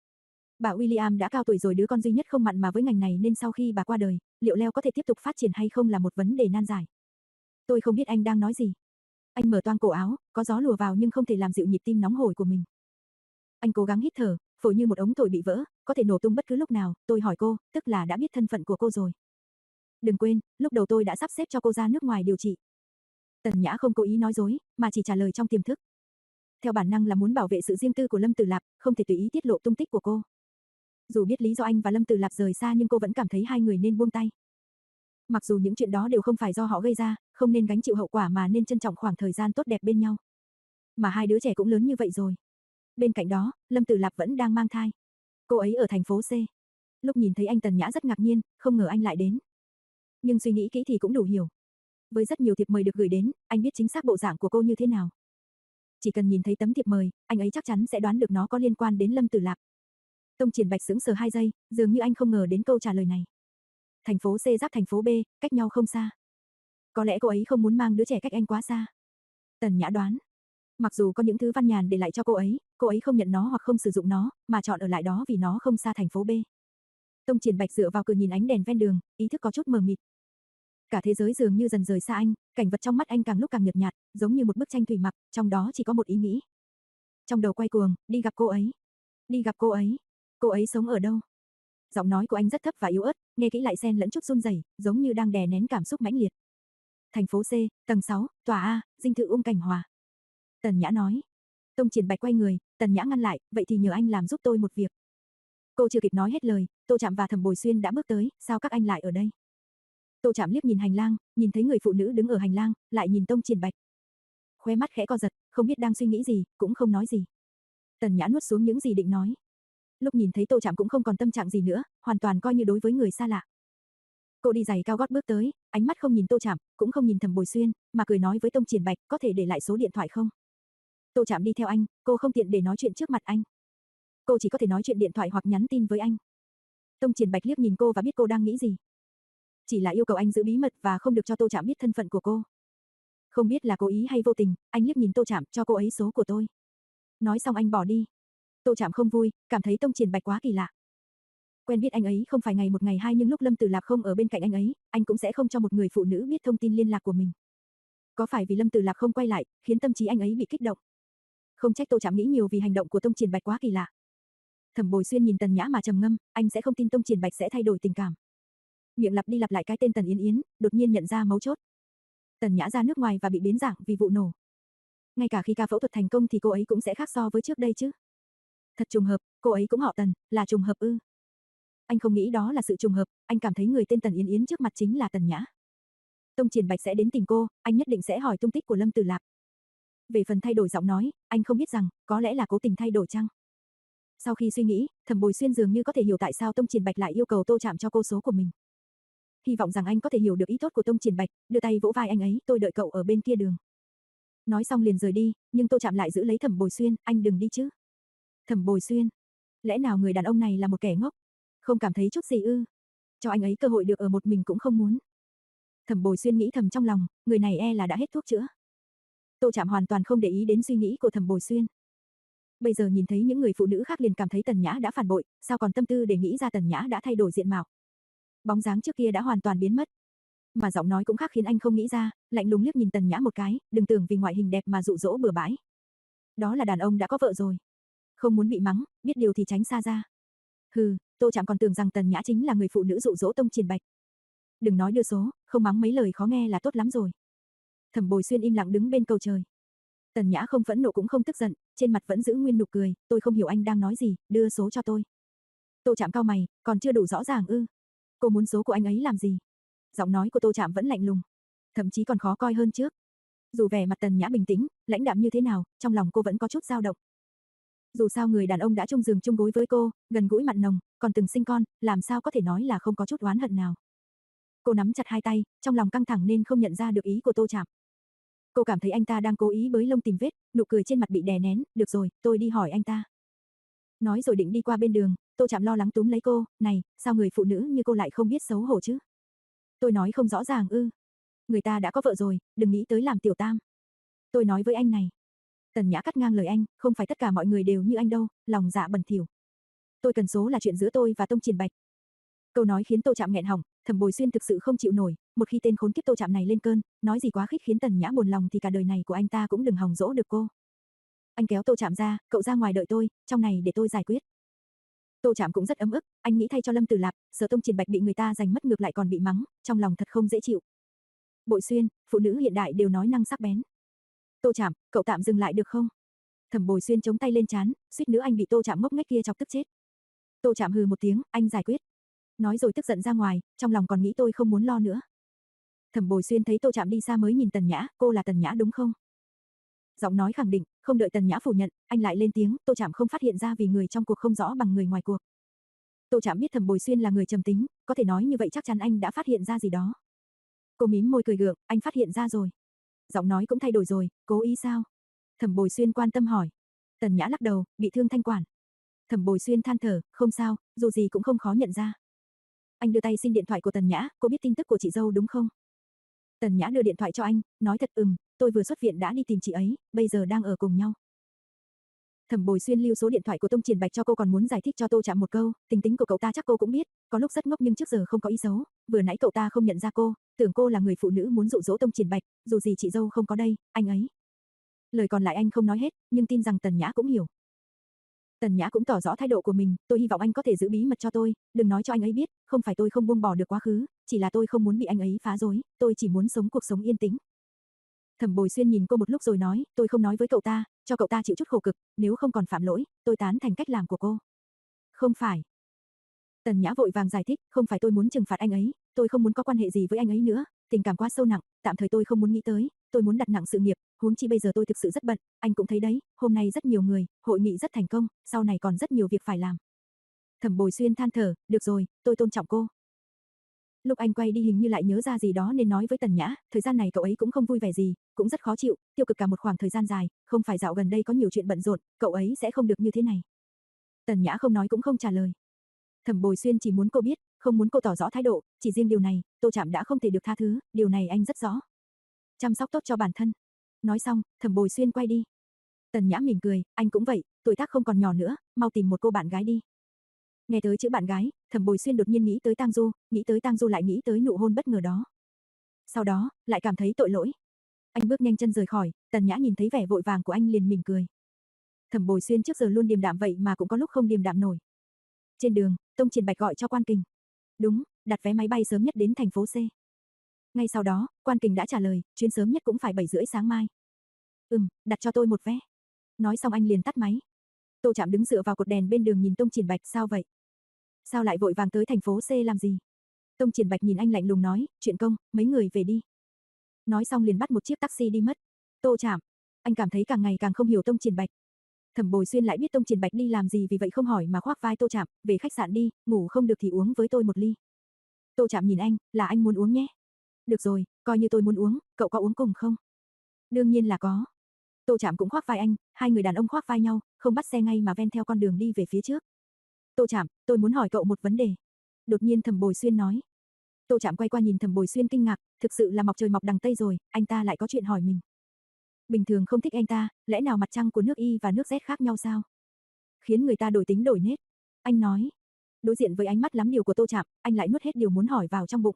Bà William đã cao tuổi rồi, đứa con duy nhất không mặn mà với ngành này nên sau khi bà qua đời, liệu Leo có thể tiếp tục phát triển hay không là một vấn đề nan giải. Tôi không biết anh đang nói gì. Anh mở toang cổ áo, có gió lùa vào nhưng không thể làm dịu nhịp tim nóng hổi của mình. Anh cố gắng hít thở, phổi như một ống thổi bị vỡ, có thể nổ tung bất cứ lúc nào. Tôi hỏi cô, tức là đã biết thân phận của cô rồi. Đừng quên, lúc đầu tôi đã sắp xếp cho cô ra nước ngoài điều trị. Tần Nhã không cố ý nói dối, mà chỉ trả lời trong tiềm thức. Theo bản năng là muốn bảo vệ sự riêng tư của Lâm Tử Lạp, không thể tùy ý tiết lộ tung tích của cô. Dù biết lý do anh và Lâm Tử Lạp rời xa nhưng cô vẫn cảm thấy hai người nên buông tay. Mặc dù những chuyện đó đều không phải do họ gây ra, không nên gánh chịu hậu quả mà nên trân trọng khoảng thời gian tốt đẹp bên nhau. Mà hai đứa trẻ cũng lớn như vậy rồi. Bên cạnh đó, Lâm Tử Lạp vẫn đang mang thai. Cô ấy ở thành phố C. Lúc nhìn thấy anh Tần Nhã rất ngạc nhiên, không ngờ anh lại đến. Nhưng suy nghĩ kỹ thì cũng đủ hiểu. Với rất nhiều thiệp mời được gửi đến, anh biết chính xác bộ dạng của cô như thế nào. Chỉ cần nhìn thấy tấm thiệp mời, anh ấy chắc chắn sẽ đoán được nó có liên quan đến Lâm Tử Lạp. Tông Triển Bạch sững sờ hai giây, dường như anh không ngờ đến câu trả lời này. Thành phố C giáp thành phố B, cách nhau không xa. Có lẽ cô ấy không muốn mang đứa trẻ cách anh quá xa. Tần Nhã đoán. Mặc dù có những thứ văn nhàn để lại cho cô ấy, cô ấy không nhận nó hoặc không sử dụng nó, mà chọn ở lại đó vì nó không xa thành phố B. Tông Triển Bạch dựa vào cửa nhìn ánh đèn ven đường, ý thức có chút mờ mịt. Cả thế giới dường như dần rời xa anh, cảnh vật trong mắt anh càng lúc càng nhợt nhạt, giống như một bức tranh thủy mặc, trong đó chỉ có một ý nghĩ. Trong đầu quay cuồng, đi gặp cô ấy. Đi gặp cô ấy. Cô ấy sống ở đâu? Giọng nói của anh rất thấp và yếu ớt, nghe kỹ lại xen lẫn chút run rẩy, giống như đang đè nén cảm xúc mãnh liệt. Thành phố C, tầng sáu, tòa A, dinh thự Ung Cảnh Hòa. Tần Nhã nói. Tông Triển Bạch quay người, Tần Nhã ngăn lại, vậy thì nhờ anh làm giúp tôi một việc. Cô chưa kịp nói hết lời, Tô Trạm và Thẩm Bồi Xuyên đã bước tới, sao các anh lại ở đây? Tô Trạm liếc nhìn hành lang, nhìn thấy người phụ nữ đứng ở hành lang, lại nhìn Tông Triển Bạch. Khóe mắt khẽ co giật, không biết đang suy nghĩ gì, cũng không nói gì. Tần Nhã nuốt xuống những gì định nói. Lúc nhìn thấy Tô Trạm cũng không còn tâm trạng gì nữa, hoàn toàn coi như đối với người xa lạ. Cô đi giày cao gót bước tới, ánh mắt không nhìn Tô Trạm, cũng không nhìn Thẩm Bồi Xuyên, mà cười nói với Tông Triển Bạch, có thể để lại số điện thoại không? Tô Trạm đi theo anh, cô không tiện để nói chuyện trước mặt anh. Cô chỉ có thể nói chuyện điện thoại hoặc nhắn tin với anh. Tông Triển Bạch liếc nhìn cô và biết cô đang nghĩ gì. Chỉ là yêu cầu anh giữ bí mật và không được cho Tô Trạm biết thân phận của cô. Không biết là cố ý hay vô tình, anh liếc nhìn Tô Trạm, cho cô ấy số của tôi. Nói xong anh bỏ đi. Tô Trạm không vui, cảm thấy Tông Triển Bạch quá kỳ lạ. Quen biết anh ấy không phải ngày một ngày hai nhưng lúc Lâm Tử Lạp không ở bên cạnh anh ấy, anh cũng sẽ không cho một người phụ nữ biết thông tin liên lạc của mình. Có phải vì Lâm Tử Lạp không quay lại, khiến tâm trí anh ấy bị kích động? Không trách Tô Trạm nghĩ nhiều vì hành động của Tông Triển Bạch quá kỳ lạ. Thẩm Bồi Xuyên nhìn Tần Nhã mà trầm ngâm, anh sẽ không tin Tông Triển Bạch sẽ thay đổi tình cảm. Miệng lặp đi lặp lại cái tên Tần Yến Yến, đột nhiên nhận ra mấu chốt. Tần Nhã ra nước ngoài và bị biến dạng vì vụ nổ. Ngay cả khi ca phẫu thuật thành công thì cô ấy cũng sẽ khác so với trước đây chứ. Thật trùng hợp, cô ấy cũng họ Tần, là trùng hợp ư? Anh không nghĩ đó là sự trùng hợp, anh cảm thấy người tên Tần Yến Yến trước mặt chính là Tần Nhã. Tông Triển Bạch sẽ đến tìm cô, anh nhất định sẽ hỏi tung tích của Lâm Tử Lạp. Về phần thay đổi giọng nói, anh không biết rằng, có lẽ là cố tình thay đổi chăng? Sau khi suy nghĩ, Thẩm Bồi Xuyên dường như có thể hiểu tại sao Tông Triển Bạch lại yêu cầu Tô Trạm cho cô số của mình. Hy vọng rằng anh có thể hiểu được ý tốt của Tông Triển Bạch, đưa tay vỗ vai anh ấy, tôi đợi cậu ở bên kia đường. Nói xong liền rời đi, nhưng Tô Trạm lại giữ lấy Thẩm Bồi Xuyên, anh đừng đi chứ. Thẩm Bồi Xuyên, lẽ nào người đàn ông này là một kẻ ngốc? Không cảm thấy chút gì ư? Cho anh ấy cơ hội được ở một mình cũng không muốn. Thẩm Bồi Xuyên nghĩ thầm trong lòng, người này e là đã hết thuốc chữa. Tô Trạm hoàn toàn không để ý đến suy nghĩ của Thẩm Bồi Xuyên. Bây giờ nhìn thấy những người phụ nữ khác liền cảm thấy Tần Nhã đã phản bội, sao còn tâm tư để nghĩ ra Tần Nhã đã thay đổi diện mạo. Bóng dáng trước kia đã hoàn toàn biến mất. Mà giọng nói cũng khác khiến anh không nghĩ ra, lạnh lùng liếc nhìn Tần Nhã một cái, đừng tưởng vì ngoại hình đẹp mà dụ dỗ bừa bãi. Đó là đàn ông đã có vợ rồi. Không muốn bị mắng, biết điều thì tránh xa ra. Hừ, Tô Trạm còn tưởng rằng Tần Nhã chính là người phụ nữ dụ dỗ Tông Triển Bạch. Đừng nói đưa số, không mắng mấy lời khó nghe là tốt lắm rồi. Thẩm Bồi Xuyên im lặng đứng bên cầu trời. Tần Nhã không phẫn nộ cũng không tức giận, trên mặt vẫn giữ nguyên nụ cười, tôi không hiểu anh đang nói gì, đưa số cho tôi. Tô Trạm cau mày, còn chưa đủ rõ ràng ư? Cô muốn số của anh ấy làm gì? Giọng nói của Tô Trạm vẫn lạnh lùng, thậm chí còn khó coi hơn trước. Dù vẻ mặt Tần Nhã bình tĩnh, lãnh đạm như thế nào, trong lòng cô vẫn có chút dao động. Dù sao người đàn ông đã chung giường chung gối với cô, gần gũi mặn nồng, còn từng sinh con, làm sao có thể nói là không có chút oán hận nào. Cô nắm chặt hai tay, trong lòng căng thẳng nên không nhận ra được ý của Tô Trạm. Cô cảm thấy anh ta đang cố ý bới lông tìm vết, nụ cười trên mặt bị đè nén, được rồi, tôi đi hỏi anh ta. Nói rồi định đi qua bên đường, Tô Trạm lo lắng túm lấy cô, này, sao người phụ nữ như cô lại không biết xấu hổ chứ? Tôi nói không rõ ràng ư? Người ta đã có vợ rồi, đừng nghĩ tới làm tiểu tam. Tôi nói với anh này. Tần Nhã cắt ngang lời anh, không phải tất cả mọi người đều như anh đâu, lòng dạ bẩn thỉu. Tôi cần số là chuyện giữa tôi và Tông Triển Bạch. Câu nói khiến Tô Trạm nghẹn họng, Thẩm Bồi Xuyên thực sự không chịu nổi, một khi tên khốn kiếp Tô Trạm này lên cơn, nói gì quá khích khiến Tần Nhã buồn lòng thì cả đời này của anh ta cũng đừng hòng dỗ được cô. Anh kéo Tô Trạm ra, cậu ra ngoài đợi tôi, trong này để tôi giải quyết. Tô Trạm cũng rất ấm ức, anh nghĩ thay cho Lâm Tử Lạp, sợ Tông Triển Bạch bị người ta giành mất ngược lại còn bị mắng, trong lòng thật không dễ chịu. Bội Xuyên, phụ nữ hiện đại đều nói năng sắc bén. Tô Trạm, cậu tạm dừng lại được không? Thẩm Bồi Xuyên chống tay lên trán, suýt nữa anh bị Tô Trạm ngốc nghếch kia chọc tức chết. Tô Trạm hừ một tiếng, anh giải quyết. Nói rồi tức giận ra ngoài, trong lòng còn nghĩ tôi không muốn lo nữa. Thẩm Bồi Xuyên thấy Tô Trạm đi xa mới nhìn Tần Nhã, cô là Tần Nhã đúng không? Giọng nói khẳng định, không đợi Tần Nhã phủ nhận, anh lại lên tiếng, Tô Trạm không phát hiện ra vì người trong cuộc không rõ bằng người ngoài cuộc. Tô Trạm biết Thẩm Bồi Xuyên là người trầm tính, có thể nói như vậy chắc chắn anh đã phát hiện ra gì đó. Cô mím môi cười gượng, anh phát hiện ra rồi. Giọng nói cũng thay đổi rồi, cố ý sao? Thẩm Bồi Xuyên quan tâm hỏi. Tần Nhã lắc đầu, bị thương thanh quản. Thẩm Bồi Xuyên than thở, không sao, dù gì cũng không khó nhận ra. Anh đưa tay xin điện thoại của Tần Nhã, cô biết tin tức của chị dâu đúng không? Tần Nhã đưa điện thoại cho anh, nói thật ừm, tôi vừa xuất viện đã đi tìm chị ấy, bây giờ đang ở cùng nhau. Thẩm Bồi Xuyên lưu số điện thoại của Tông Triển Bạch cho cô còn muốn giải thích cho Tô Trạm một câu, tính tính của cậu ta chắc cô cũng biết, có lúc rất ngốc nhưng trước giờ không có ý xấu, vừa nãy cậu ta không nhận ra cô, tưởng cô là người phụ nữ muốn dụ dỗ Tông Triển Bạch, dù gì chị dâu không có đây, anh ấy. Lời còn lại anh không nói hết, nhưng tin rằng Tần Nhã cũng hiểu. Tần Nhã cũng tỏ rõ thái độ của mình, tôi hy vọng anh có thể giữ bí mật cho tôi, đừng nói cho anh ấy biết, không phải tôi không buông bỏ được quá khứ, chỉ là tôi không muốn bị anh ấy phá rối, tôi chỉ muốn sống cuộc sống yên tĩnh. Thẩm Bồi Xuyên nhìn cô một lúc rồi nói, tôi không nói với cậu ta, cho cậu ta chịu chút khổ cực, nếu không còn phạm lỗi, tôi tán thành cách làm của cô. Không phải. Tần Nhã vội vàng giải thích, không phải tôi muốn trừng phạt anh ấy, tôi không muốn có quan hệ gì với anh ấy nữa, tình cảm quá sâu nặng, tạm thời tôi không muốn nghĩ tới, tôi muốn đặt nặng sự nghiệp, huống chi bây giờ tôi thực sự rất bận, anh cũng thấy đấy, hôm nay rất nhiều người, hội nghị rất thành công, sau này còn rất nhiều việc phải làm. Thẩm Bồi Xuyên than thở, được rồi, tôi tôn trọng cô. Lúc anh quay đi hình như lại nhớ ra gì đó nên nói với Tần Nhã, thời gian này cậu ấy cũng không vui vẻ gì, cũng rất khó chịu, tiêu cực cả một khoảng thời gian dài, không phải dạo gần đây có nhiều chuyện bận rộn, cậu ấy sẽ không được như thế này. Tần Nhã không nói cũng không trả lời. Thẩm Bồi Xuyên chỉ muốn cô biết, không muốn cô tỏ rõ thái độ, chỉ riêng điều này, Tô Trạm đã không thể được tha thứ, điều này anh rất rõ. Chăm sóc tốt cho bản thân. Nói xong, Thẩm Bồi Xuyên quay đi. Tần Nhã mỉm cười, anh cũng vậy, tuổi tác không còn nhỏ nữa, mau tìm một cô bạn gái đi. Nghe tới chữ bạn gái, Thẩm Bồi Xuyên đột nhiên nghĩ tới Tang Du, nghĩ tới Tang Du lại nghĩ tới nụ hôn bất ngờ đó. Sau đó, lại cảm thấy tội lỗi. Anh bước nhanh chân rời khỏi, Tần Nhã nhìn thấy vẻ vội vàng của anh liền mỉm cười. Thẩm Bồi Xuyên trước giờ luôn điềm đạm vậy mà cũng có lúc không điềm đạm nổi. Trên đường, Tông Triển Bạch gọi cho Quan Kình. Đúng, đặt vé máy bay sớm nhất đến thành phố C. Ngay sau đó, Quan Kình đã trả lời, chuyến sớm nhất cũng phải bảy rưỡi sáng mai. Ừm, đặt cho tôi một vé. Nói xong anh liền tắt máy. Tô Trạm đứng dựa vào cột đèn bên đường nhìn Tông Triển Bạch, sao vậy? Sao lại vội vàng tới thành phố C làm gì? Tông Triển Bạch nhìn anh lạnh lùng nói, chuyện công, mấy người về đi. Nói xong liền bắt một chiếc taxi đi mất. Tô Trạm, anh cảm thấy càng ngày càng không hiểu Tông Triển Bạch. Thẩm Bồi Xuyên lại biết Tông Triển Bạch đi làm gì, vì vậy không hỏi mà khoác vai Tô Trạm, về khách sạn đi, ngủ không được thì uống với tôi một ly. Tô Trạm nhìn anh, là anh muốn uống nhé. Được rồi, coi như tôi muốn uống, cậu có uống cùng không? Đương nhiên là có. Tô Trạm cũng khoác vai anh, hai người đàn ông khoác vai nhau, không bắt xe ngay mà ven theo con đường đi về phía trước. Tô Trạm, tôi muốn hỏi cậu một vấn đề. Đột nhiên Thẩm Bồi Xuyên nói. Tô Trạm quay qua nhìn Thẩm Bồi Xuyên kinh ngạc, thực sự là mọc trời mọc đằng Tây rồi, anh ta lại có chuyện hỏi mình. Bình thường không thích anh ta, lẽ nào mặt trăng của nước Y và nước Z khác nhau sao? Khiến người ta đổi tính đổi nết. Anh nói. Đối diện với ánh mắt lắm điều của Tô Trạm, anh lại nuốt hết điều muốn hỏi vào trong bụng.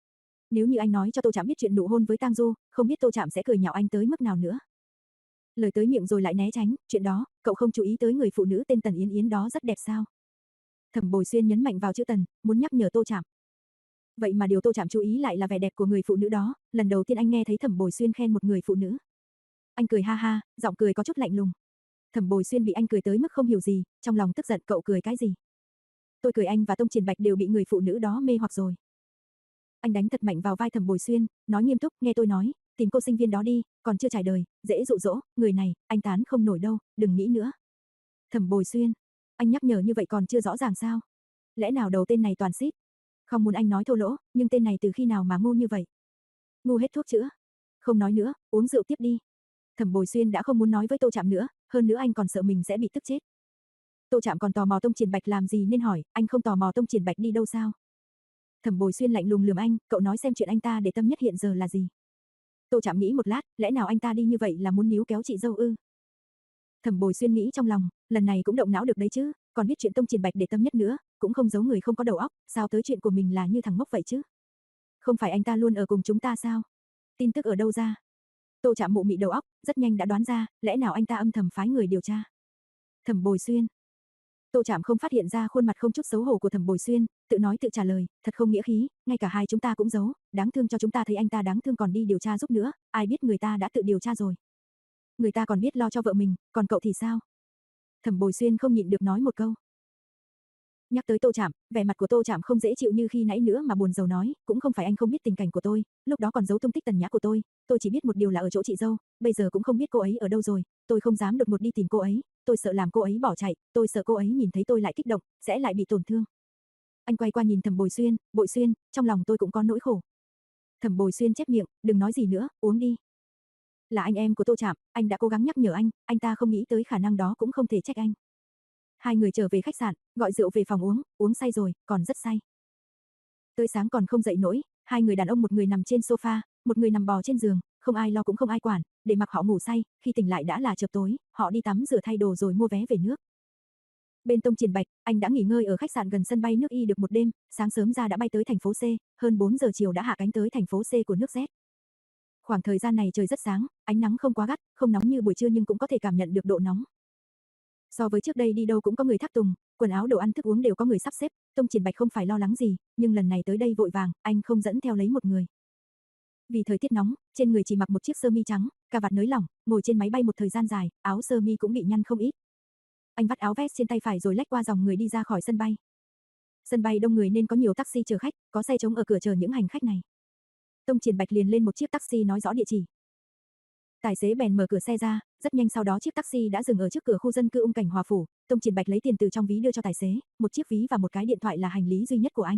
Nếu như anh nói cho Tô Trạm biết chuyện nụ hôn với Tang Du, không biết Tô Trạm sẽ cười nhạo anh tới mức nào nữa. Lời tới miệng rồi lại né tránh, chuyện đó, cậu không chú ý tới người phụ nữ tên Tần Yến Yến đó rất đẹp sao? Thẩm Bồi Xuyên nhấn mạnh vào chữ Tần, muốn nhắc nhở Tô Trạm. Vậy mà điều Tô Trạm chú ý lại là vẻ đẹp của người phụ nữ đó, lần đầu tiên anh nghe thấy Thẩm Bồi Xuyên khen một người phụ nữ. Anh cười ha ha, giọng cười có chút lạnh lùng. Thẩm Bồi Xuyên bị anh cười tới mức không hiểu gì, trong lòng tức giận, cậu cười cái gì? Tôi cười anh và Tông Triển Bạch đều bị người phụ nữ đó mê hoặc rồi. Anh đánh thật mạnh vào vai Thẩm Bồi Xuyên, nói nghiêm túc, nghe tôi nói, tìm cô sinh viên đó đi, còn chưa trải đời, dễ dụ dỗ, người này, anh tán không nổi đâu, đừng nghĩ nữa. Thẩm Bồi Xuyên, anh nhắc nhở như vậy còn chưa rõ ràng sao? Lẽ nào đầu tên này toàn xít? Không muốn anh nói thô lỗ, nhưng tên này từ khi nào mà ngu như vậy? Ngu hết thuốc chữa. Không nói nữa, uống rượu tiếp đi. Thẩm Bồi Xuyên đã không muốn nói với Tô Trạm nữa, hơn nữa anh còn sợ mình sẽ bị tức chết. Tô Trạm còn tò mò Tông Triển Bạch làm gì nên hỏi, anh không tò mò Tông Triển Bạch đi đâu sao? Thẩm Bồi Xuyên lạnh lùng lườm anh, cậu nói xem chuyện anh ta để tâm nhất hiện giờ là gì? Tô Trạm nghĩ một lát, lẽ nào anh ta đi như vậy là muốn níu kéo chị dâu ư? Thẩm Bồi Xuyên nghĩ trong lòng, lần này cũng động não được đấy chứ, còn biết chuyện Tông Triển Bạch để tâm nhất nữa, cũng không giấu người không có đầu óc, sao tới chuyện của mình là như thằng ngốc vậy chứ? Không phải anh ta luôn ở cùng chúng ta sao? Tin tức ở đâu ra? Tô Trạm mụ mị đầu óc, rất nhanh đã đoán ra, lẽ nào anh ta âm thầm phái người điều tra? Thẩm Bồi Xuyên. Tô Trạm không phát hiện ra khuôn mặt không chút xấu hổ của Thẩm Bồi Xuyên, tự nói tự trả lời, thật không nghĩa khí, ngay cả hai chúng ta cũng giấu, đáng thương cho chúng ta thấy anh ta đáng thương còn đi điều tra giúp nữa, ai biết người ta đã tự điều tra rồi. Người ta còn biết lo cho vợ mình, còn cậu thì sao? Thẩm Bồi Xuyên không nhịn được nói một câu. Nhắc tới Tô Trạm, vẻ mặt của Tô Trạm không dễ chịu như khi nãy nữa mà buồn rầu nói, cũng không phải anh không biết tình cảnh của tôi, lúc đó còn giấu tung tích Tần Nhã của tôi, tôi chỉ biết một điều là ở chỗ chị dâu, bây giờ cũng không biết cô ấy ở đâu rồi, tôi không dám đột ngột đi tìm cô ấy, tôi sợ làm cô ấy bỏ chạy, tôi sợ cô ấy nhìn thấy tôi lại kích động, sẽ lại bị tổn thương. Anh quay qua nhìn Thẩm Bồi Xuyên, Bội Xuyên, trong lòng tôi cũng có nỗi khổ. Thẩm Bồi Xuyên chép miệng, đừng nói gì nữa, uống đi. Là anh em của Tô Trạm, anh đã cố gắng nhắc nhở anh, anh ta không nghĩ tới khả năng đó cũng không thể trách anh. Hai người trở về khách sạn, gọi rượu về phòng uống, uống say rồi, còn rất say. Tới sáng còn không dậy nổi, hai người đàn ông một người nằm trên sofa, một người nằm bò trên giường, không ai lo cũng không ai quản, để mặc họ ngủ say, khi tỉnh lại đã là chập tối, họ đi tắm rửa thay đồ rồi mua vé về nước. Bên Tông Triển Bạch, anh đã nghỉ ngơi ở khách sạn gần sân bay nước Y được một đêm, sáng sớm ra đã bay tới thành phố C, hơn bốn giờ chiều đã hạ cánh tới thành phố C của nước Z. Khoảng thời gian này trời rất sáng, ánh nắng không quá gắt, không nóng như buổi trưa nhưng cũng có thể cảm nhận được độ nóng. So với trước đây đi đâu cũng có người thác tùng, quần áo đồ ăn thức uống đều có người sắp xếp, Tông Triển Bạch không phải lo lắng gì, nhưng lần này tới đây vội vàng, anh không dẫn theo lấy một người. Vì thời tiết nóng, trên người chỉ mặc một chiếc sơ mi trắng, cà vạt nới lỏng, ngồi trên máy bay một thời gian dài, áo sơ mi cũng bị nhăn không ít. Anh vắt áo vest trên tay phải rồi lách qua dòng người đi ra khỏi sân bay. Sân bay đông người nên có nhiều taxi chở khách, có xe trống ở cửa chờ những hành khách này. Tông Triển Bạch liền lên một chiếc taxi nói rõ địa chỉ. Tài xế bèn mở cửa xe ra, rất nhanh sau đó chiếc taxi đã dừng ở trước cửa khu dân cư Ung Cảnh Hòa Phủ, Tông Triển Bạch lấy tiền từ trong ví đưa cho tài xế, một chiếc ví và một cái điện thoại là hành lý duy nhất của anh.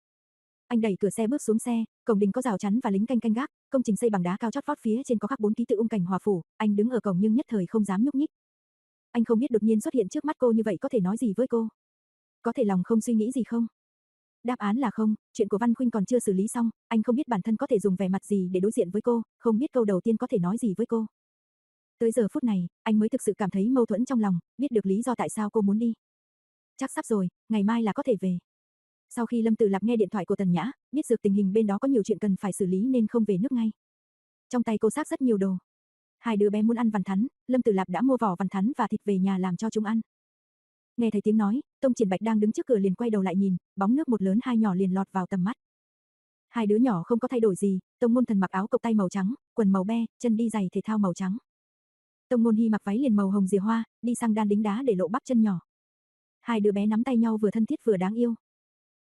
Anh đẩy cửa xe bước xuống xe, cổng đình có rào chắn và lính canh canh gác, công trình xây bằng đá cao chót vót phía trên có khắc bốn ký tự Ung Cảnh Hòa Phủ, anh đứng ở cổng nhưng nhất thời không dám nhúc nhích. Anh không biết đột nhiên xuất hiện trước mắt cô như vậy có thể nói gì với cô. Có thể lòng không suy nghĩ gì không? Đáp án là không, chuyện của Văn Khuynh còn chưa xử lý xong, anh không biết bản thân có thể dùng vẻ mặt gì để đối diện với cô, không biết câu đầu tiên có thể nói gì với cô. Tới giờ phút này, anh mới thực sự cảm thấy mâu thuẫn trong lòng, biết được lý do tại sao cô muốn đi. Chắc sắp rồi, ngày mai là có thể về. Sau khi Lâm Tử Lạp nghe điện thoại của Tần Nhã, biết được tình hình bên đó có nhiều chuyện cần phải xử lý nên không về nước ngay. Trong tay cô xác rất nhiều đồ. Hai đứa bé muốn ăn vằn thắn, Lâm Tử Lạp đã mua vỏ vằn thắn và thịt về nhà làm cho chúng ăn. Nghe thấy tiếng nói, Tông Triển Bạch đang đứng trước cửa liền quay đầu lại nhìn, bóng nước một lớn hai nhỏ liền lọt vào tầm mắt. Hai đứa nhỏ không có thay đổi gì, Tông Ngôn Thần mặc áo cộc tay màu trắng, quần màu be, chân đi giày thể thao màu trắng. Tông Ngôn Hi mặc váy liền màu hồng dìa hoa, đi sang đan đính đá để lộ bắp chân nhỏ. Hai đứa bé nắm tay nhau vừa thân thiết vừa đáng yêu.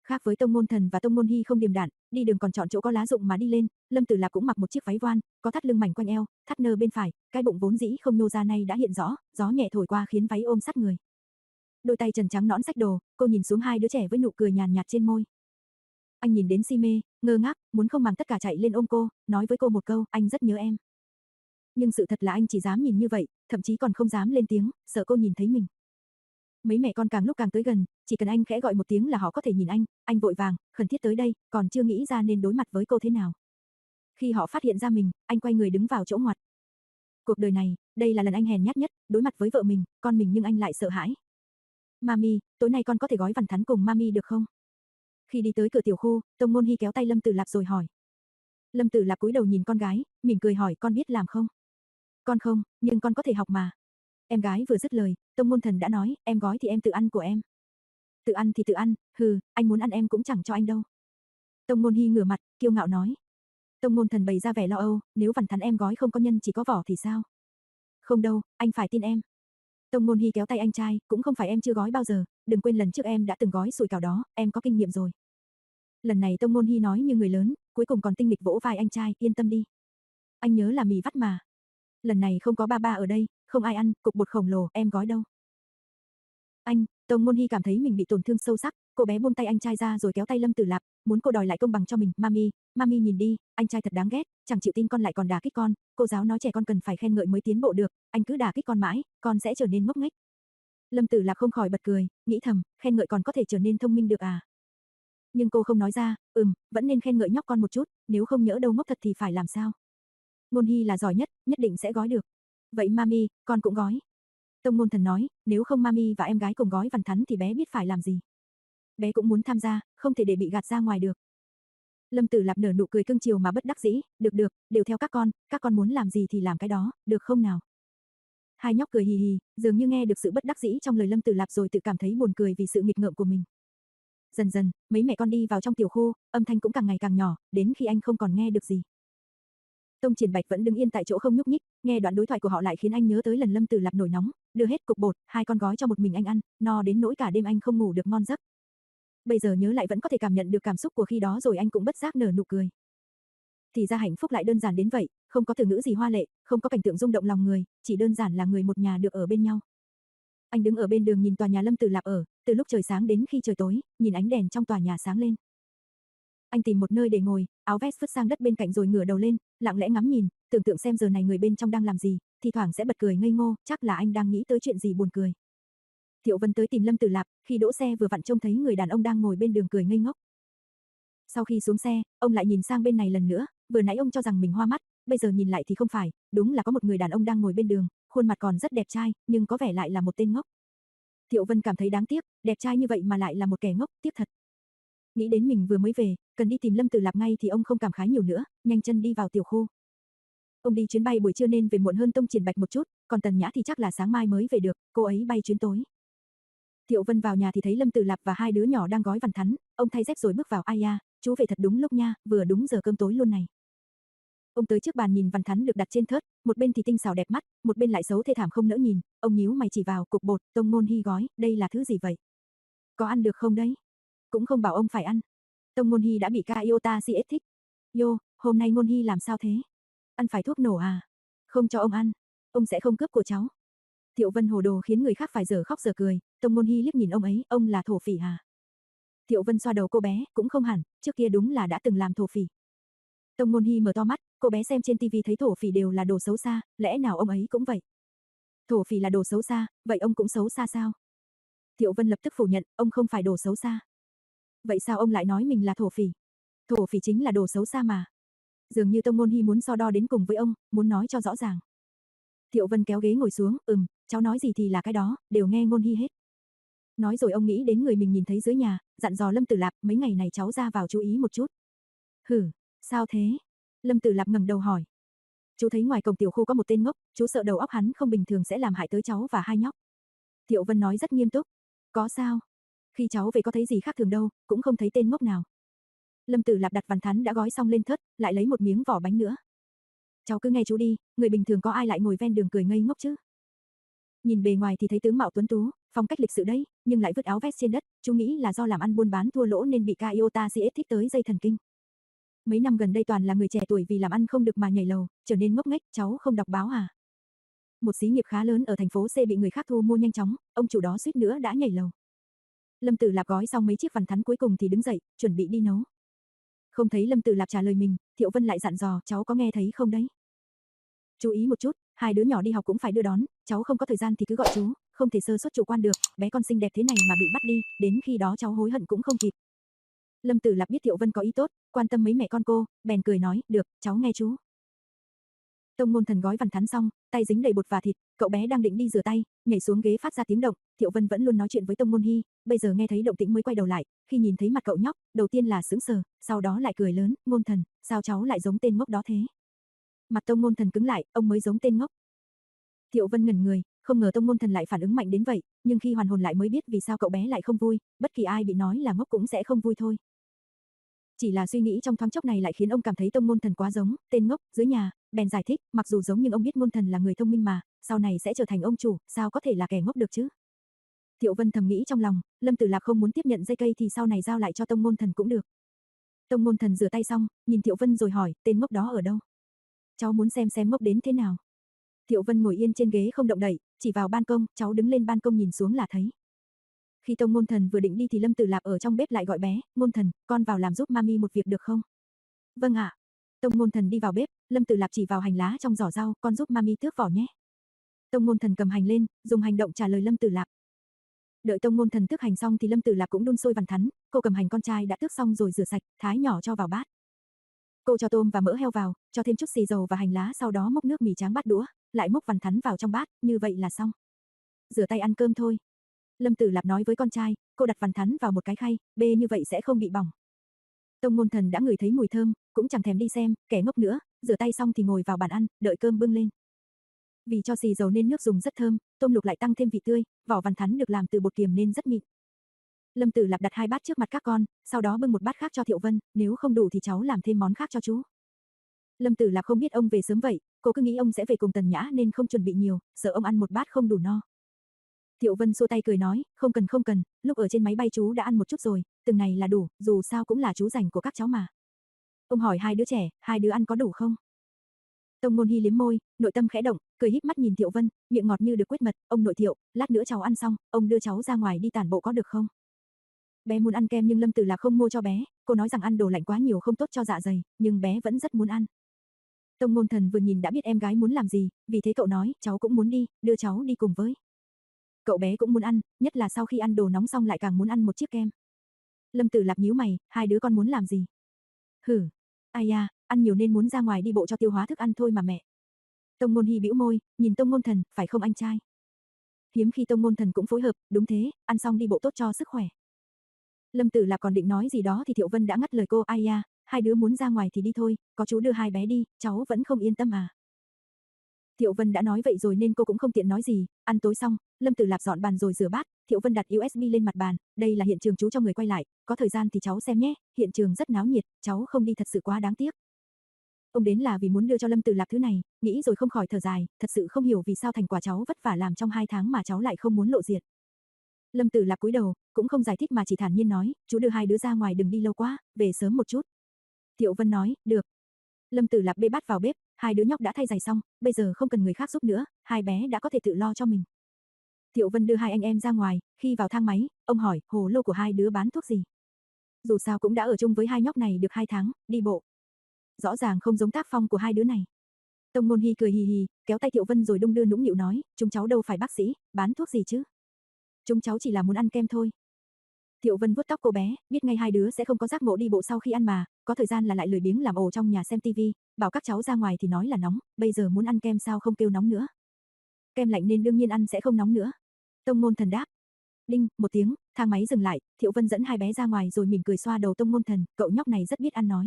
Khác với Tông Môn Thần và Tông Môn Hy không điềm đạm, đi đường còn chọn chỗ có lá rụng mà đi lên, Lâm Tử Lạp cũng mặc một chiếc váy voan, có thắt lưng mảnh quanh eo, thắt nơ bên phải, cái bụng vốn dĩ không nhô ra nay đã hiện rõ, gió nhẹ thổi qua khiến váy ôm sát người. Đôi tay trần trắng nõn xách đồ, cô nhìn xuống hai đứa trẻ với nụ cười nhàn nhạt trên môi. Anh nhìn đến si mê, ngơ ngác, muốn không màng tất cả chạy lên ôm cô, nói với cô một câu, anh rất nhớ em. Nhưng sự thật là anh chỉ dám nhìn như vậy, thậm chí còn không dám lên tiếng, sợ cô nhìn thấy mình. Mấy mẹ con càng lúc càng tới gần, chỉ cần anh khẽ gọi một tiếng là họ có thể nhìn anh, anh vội vàng, khẩn thiết tới đây, còn chưa nghĩ ra nên đối mặt với cô thế nào. Khi họ phát hiện ra mình, anh quay người đứng vào chỗ ngoặt. Cuộc đời này, đây là lần anh hèn nhát nhất, đối mặt với vợ mình, con mình nhưng anh lại sợ hãi. Mami, tối nay con có thể gói vằn thắn cùng Mami được không? Khi đi tới cửa tiểu khu, Tông Môn Hy kéo tay Lâm Tử Lạp rồi hỏi. Lâm Tử Lạp cúi đầu nhìn con gái, mỉm cười hỏi con biết làm không? Con không, nhưng con có thể học mà. Em gái vừa dứt lời, Tông Môn Thần đã nói, em gói thì em tự ăn của em. Tự ăn thì tự ăn, hừ, anh muốn ăn em cũng chẳng cho anh đâu. Tông Môn Hy ngửa mặt, kiêu ngạo nói. Tông Môn Thần bày ra vẻ lo âu, nếu vằn thắn em gói không có nhân chỉ có vỏ thì sao? Không đâu, anh phải tin em. Tông Môn Hy kéo tay anh trai, cũng không phải em chưa gói bao giờ, đừng quên lần trước em đã từng gói sủi cảo đó, em có kinh nghiệm rồi. Lần này Tông Môn Hy nói như người lớn, cuối cùng còn tinh nghịch vỗ vai anh trai, yên tâm đi. Anh nhớ là mì vắt mà. Lần này không có ba ba ở đây, không ai ăn, cục bột khổng lồ, em gói đâu. Anh, Tông Môn Hy cảm thấy mình bị tổn thương sâu sắc, cô bé buông tay anh trai ra rồi kéo tay Lâm Tử Lạp, muốn cô đòi lại công bằng cho mình, Mami, Mami nhìn đi, anh trai thật đáng ghét, chẳng chịu tin con lại còn đả kích con, cô giáo nói trẻ con cần phải khen ngợi mới tiến bộ được, anh cứ đả kích con mãi, con sẽ trở nên ngốc nghếch. Lâm Tử Lạp không khỏi bật cười, nghĩ thầm, khen ngợi còn có thể trở nên thông minh được à? Nhưng cô không nói ra, ừm, vẫn nên khen ngợi nhóc con một chút, nếu không nhỡ đâu ngốc thật thì phải làm sao? Môn Hy là giỏi nhất, nhất định sẽ gói được. Vậy Mami, con cũng gói. Tông Môn Thần nói, nếu không Mami và em gái cùng gói vằn thắn thì bé biết phải làm gì. Bé cũng muốn tham gia, không thể để bị gạt ra ngoài được. Lâm Tử Lạp nở nụ cười cưng chiều mà bất đắc dĩ, được được, đều theo các con, các con muốn làm gì thì làm cái đó, được không nào? Hai nhóc cười hì hì, dường như nghe được sự bất đắc dĩ trong lời Lâm Tử Lạp rồi tự cảm thấy buồn cười vì sự nghịch ngợm của mình. Dần dần, mấy mẹ con đi vào trong tiểu khu, âm thanh cũng càng ngày càng nhỏ, đến khi anh không còn nghe được gì. Tông Triển Bạch vẫn đứng yên tại chỗ không nhúc nhích, nghe đoạn đối thoại của họ lại khiến anh nhớ tới lần Lâm Tử Lạp nổi nóng, đưa hết cục bột, hai con gói cho một mình anh ăn, no đến nỗi cả đêm anh không ngủ được ngon giấc. Bây giờ nhớ lại vẫn có thể cảm nhận được cảm xúc của khi đó rồi anh cũng bất giác nở nụ cười. Thì ra hạnh phúc lại đơn giản đến vậy, không có từ ngữ gì hoa lệ, không có cảnh tượng rung động lòng người, chỉ đơn giản là người một nhà được ở bên nhau. Anh đứng ở bên đường nhìn tòa nhà Lâm Tử Lạp ở, từ lúc trời sáng đến khi trời tối, nhìn ánh đèn trong tòa nhà sáng lên. Anh tìm một nơi để ngồi, áo vest vứt sang đất bên cạnh rồi ngửa đầu lên, lặng lẽ ngắm nhìn, tưởng tượng xem giờ này người bên trong đang làm gì, thì thoảng sẽ bật cười ngây ngô, chắc là anh đang nghĩ tới chuyện gì buồn cười. Thiệu Vân tới tìm Lâm Tử Lạp, khi đỗ xe vừa vặn trông thấy người đàn ông đang ngồi bên đường cười ngây ngốc. Sau khi xuống xe, ông lại nhìn sang bên này lần nữa, vừa nãy ông cho rằng mình hoa mắt, bây giờ nhìn lại thì không phải, đúng là có một người đàn ông đang ngồi bên đường, khuôn mặt còn rất đẹp trai, nhưng có vẻ lại là một tên ngốc. Thiệu Vân cảm thấy đáng tiếc, đẹp trai như vậy mà lại là một kẻ ngốc, tiếc thật. Nghĩ đến mình vừa mới về, cần đi tìm Lâm Tử Lạp ngay thì ông không cảm khái nhiều nữa, nhanh chân đi vào tiểu khu. Ông đi chuyến bay buổi trưa nên về muộn hơn Tông Triển Bạch một chút, còn Tần Nhã thì chắc là sáng mai mới về được, cô ấy bay chuyến tối. Thiệu Vân vào nhà thì thấy Lâm Tử Lạp và hai đứa nhỏ đang gói vằn thắn, ông thay dép rồi bước vào, ai da, chú về thật đúng lúc nha, vừa đúng giờ cơm tối luôn này. Ông tới trước bàn nhìn vằn thắn được đặt trên thớt, một bên thì tinh xảo đẹp mắt, một bên lại xấu thê thảm không nỡ nhìn, ông nhíu mày chỉ vào cục bột, Tông Môn Hy gói, đây là thứ gì vậy? Có ăn được không đấy? Cũng không bảo ông phải ăn. Tông Môn Hy đã bị ca iota xê ét thích. Yo, hôm nay Môn Hy làm sao thế? Ăn phải thuốc nổ à? Không cho ông ăn, ông sẽ không cướp của cháu. Thiệu Vân hồ đồ khiến người khác phải dở khóc dở cười, Tông Môn Hy liếc nhìn ông ấy, ông là thổ phỉ à? Thiệu Vân xoa đầu cô bé, cũng không hẳn, trước kia đúng là đã từng làm thổ phỉ. Tông Môn Hy mở to mắt, cô bé xem trên tivi thấy thổ phỉ đều là đồ xấu xa, lẽ nào ông ấy cũng vậy? Thổ phỉ là đồ xấu xa, vậy ông cũng xấu xa sao? Thiệu Vân lập tức phủ nhận, ông không phải đồ xấu xa. Vậy sao ông lại nói mình là thổ phỉ? Thổ phỉ chính là đồ xấu xa mà. Dường như Tông Môn Hy muốn so đo đến cùng với ông, muốn nói cho rõ ràng. Thiệu Vân kéo ghế ngồi xuống, ừm, cháu nói gì thì là cái đó, đều nghe Môn Hy hết. Nói rồi ông nghĩ đến người mình nhìn thấy dưới nhà, dặn dò Lâm Tử Lạp, mấy ngày này cháu ra vào chú ý một chút. Hử, sao thế? Lâm Tử Lạp ngẩng đầu hỏi. Chú thấy ngoài cổng tiểu khu có một tên ngốc, chú sợ đầu óc hắn không bình thường sẽ làm hại tới cháu và hai nhóc. Thiệu Vân nói rất nghiêm túc. Có sao? Khi cháu về có thấy gì khác thường đâu, cũng không thấy tên ngốc nào. Lâm Tử Lạp đặt vằn thắn đã gói xong lên thớt, lại lấy một miếng vỏ bánh nữa. Cháu cứ nghe chú đi, người bình thường có ai lại ngồi ven đường cười ngây ngốc chứ? Nhìn bề ngoài thì thấy tướng mạo tuấn tú, phong cách lịch sự đấy, nhưng lại vứt áo vest trên đất, chú nghĩ là do làm ăn buôn bán thua lỗ nên bị ca Iota xê ét thích tới dây thần kinh. Mấy năm gần đây toàn là người trẻ tuổi vì làm ăn không được mà nhảy lầu, trở nên ngốc nghếch, cháu không đọc báo à? Một xí nghiệp khá lớn ở thành phố C bị người khác thu mua nhanh chóng, ông chủ đó suýt nữa đã nhảy lầu. Lâm Tử Lạp gói xong mấy chiếc vằn thắn cuối cùng thì đứng dậy, chuẩn bị đi nấu. Không thấy Lâm Tử Lạp trả lời mình, Thiệu Vân lại dặn dò, cháu có nghe thấy không đấy? Chú ý một chút, hai đứa nhỏ đi học cũng phải đưa đón, cháu không có thời gian thì cứ gọi chú, không thể sơ suất chủ quan được, bé con xinh đẹp thế này mà bị bắt đi, đến khi đó cháu hối hận cũng không kịp. Lâm Tử Lạp biết Thiệu Vân có ý tốt, quan tâm mấy mẹ con cô, bèn cười nói, được, cháu nghe chú. Tông Ngôn Thần gói vằn thắn xong, tay dính đầy bột và thịt, cậu bé đang định đi rửa tay, nhảy xuống ghế phát ra tiếng động, Thiệu Vân vẫn luôn nói chuyện với Tông Ngôn Hi, bây giờ nghe thấy động tĩnh mới quay đầu lại, khi nhìn thấy mặt cậu nhóc, đầu tiên là sững sờ, sau đó lại cười lớn, Ngôn Thần, sao cháu lại giống tên ngốc đó thế? Mặt Tông Ngôn Thần cứng lại, ông mới giống tên ngốc. Thiệu Vân ngẩn người, không ngờ Tông Ngôn Thần lại phản ứng mạnh đến vậy, nhưng khi hoàn hồn lại mới biết vì sao cậu bé lại không vui, bất kỳ ai bị nói là ngốc cũng sẽ không vui thôi. Chỉ là suy nghĩ trong thoáng chốc này lại khiến ông cảm thấy Tông Ngôn Thần quá giống, tên ngốc, dưới nhà, bèn giải thích, mặc dù giống nhưng ông biết Ngôn Thần là người thông minh mà, sau này sẽ trở thành ông chủ, sao có thể là kẻ ngốc được chứ? Thiệu Vân thầm nghĩ trong lòng, Lâm Tử Lạc không muốn tiếp nhận dây cây thì sau này giao lại cho Tông Ngôn Thần cũng được. Tông Ngôn Thần rửa tay xong, nhìn Thiệu Vân rồi hỏi, tên ngốc đó ở đâu? Cháu muốn xem xem ngốc đến thế nào. Thiệu Vân ngồi yên trên ghế không động đậy, chỉ vào ban công, cháu đứng lên ban công nhìn xuống là thấy. Khi Tông Ngôn Thần vừa định đi thì Lâm Tử Lạp ở trong bếp lại gọi bé, Ngôn Thần, con vào làm giúp mami một việc được không? Vâng ạ. Tông Ngôn Thần đi vào bếp, Lâm Tử Lạp chỉ vào hành lá trong giỏ rau, con giúp mami tước vỏ nhé. Tông Ngôn Thần cầm hành lên, dùng hành động trả lời Lâm Tử Lạp. Đợi Tông Ngôn Thần tước hành xong thì Lâm Tử Lạp cũng đun sôi vằn thắn, cô cầm hành con trai đã tước xong rồi rửa sạch, thái nhỏ cho vào bát. Cô cho tôm và mỡ heo vào, cho thêm chút xì dầu và hành lá, sau đó múc nước mì tráng bát đũa, lại múc vằn thắn vào trong bát, như vậy là xong. Rửa tay ăn cơm thôi. Lâm Tử Lạp nói với con trai, cô đặt vằn thắn vào một cái khay, bê như vậy sẽ không bị bỏng. Tông Ngôn Thần đã ngửi thấy mùi thơm, cũng chẳng thèm đi xem, kẻ ngốc nữa, rửa tay xong thì ngồi vào bàn ăn, đợi cơm bưng lên. Vì cho xì dầu nên nước dùng rất thơm, tôm luộc lại tăng thêm vị tươi, vỏ vằn thắn được làm từ bột kiềm nên rất mịn. Lâm Tử Lạp đặt hai bát trước mặt các con, sau đó bưng một bát khác cho Thiệu Vân, nếu không đủ thì cháu làm thêm món khác cho chú. Lâm Tử Lạp không biết ông về sớm vậy, cô cứ nghĩ ông sẽ về cùng Tần Nhã nên không chuẩn bị nhiều, sợ ông ăn một bát không đủ no. Thiệu Vân xua tay cười nói, không cần không cần, lúc ở trên máy bay chú đã ăn một chút rồi, từng này là đủ, dù sao cũng là chú rảnh của các cháu mà. Ông hỏi hai đứa trẻ, hai đứa ăn có đủ không? Tông Ngôn Hi liếm môi, nội tâm khẽ động, cười híp mắt nhìn Thiệu Vân, miệng ngọt như được quết mật, ông nội Thiệu, lát nữa cháu ăn xong, ông đưa cháu ra ngoài đi tản bộ có được không? Bé muốn ăn kem nhưng Lâm Tử Lạc không mua cho bé, cô nói rằng ăn đồ lạnh quá nhiều không tốt cho dạ dày, nhưng bé vẫn rất muốn ăn. Tông Ngôn Thần vừa nhìn đã biết em gái muốn làm gì, vì thế cậu nói, cháu cũng muốn đi, đưa cháu đi cùng với. Cậu bé cũng muốn ăn, nhất là sau khi ăn đồ nóng xong lại càng muốn ăn một chiếc kem. Lâm Tử Lạp nhíu mày, hai đứa con muốn làm gì? Hử, ai da, ăn nhiều nên muốn ra ngoài đi bộ cho tiêu hóa thức ăn thôi mà mẹ. Tông Ngôn Hi bĩu môi, nhìn Tông Ngôn Thần, phải không anh trai? Hiếm khi Tông Ngôn Thần cũng phối hợp, đúng thế, ăn xong đi bộ tốt cho sức khỏe. Lâm Tử Lạp còn định nói gì đó thì Thiệu Vân đã ngắt lời cô, ai da, hai đứa muốn ra ngoài thì đi thôi, có chú đưa hai bé đi, cháu vẫn không yên tâm à. Thiệu Vân đã nói vậy rồi nên cô cũng không tiện nói gì, ăn tối xong, Lâm Tử Lạp dọn bàn rồi rửa bát, Thiệu Vân đặt u ét bê lên mặt bàn, đây là hiện trường chú cho người quay lại, có thời gian thì cháu xem nhé, hiện trường rất náo nhiệt, cháu không đi thật sự quá đáng tiếc. Ông đến là vì muốn đưa cho Lâm Tử Lạp thứ này, nghĩ rồi không khỏi thở dài, thật sự không hiểu vì sao thành quả cháu vất vả làm trong hai tháng mà cháu lại không muốn lộ diện. Lâm Tử Lạp cúi đầu, cũng không giải thích mà chỉ thản nhiên nói, chú đưa hai đứa ra ngoài đừng đi lâu quá, về sớm một chút. Thiệu Vân nói, được. Lâm Tử Lạp bê bát vào bếp, hai đứa nhóc đã thay giày xong, bây giờ không cần người khác giúp nữa, hai bé đã có thể tự lo cho mình. Thiệu Vân đưa hai anh em ra ngoài, khi vào thang máy, ông hỏi, hồ lô của hai đứa bán thuốc gì? Dù sao cũng đã ở chung với hai nhóc này được hai tháng, đi bộ. Rõ ràng không giống tác phong của hai đứa này. Tông Ngôn Hi cười hì hì, kéo tay Thiệu Vân rồi đung đưa nũng nịu nói, chúng cháu đâu phải bác sĩ, bán thuốc gì chứ? Chúng cháu chỉ là muốn ăn kem thôi. Thiệu Vân vuốt tóc cô bé, biết ngay hai đứa sẽ không có giác ngộ đi bộ sau khi ăn mà, có thời gian là lại lười biếng làm ồ trong nhà xem tivi, bảo các cháu ra ngoài thì nói là nóng, bây giờ muốn ăn kem sao không kêu nóng nữa. Kem lạnh nên đương nhiên ăn sẽ không nóng nữa. Tông Ngôn Thần đáp. Đinh, một tiếng, thang máy dừng lại, Thiệu Vân dẫn hai bé ra ngoài rồi mỉm cười xoa đầu Tông Ngôn Thần, cậu nhóc này rất biết ăn nói.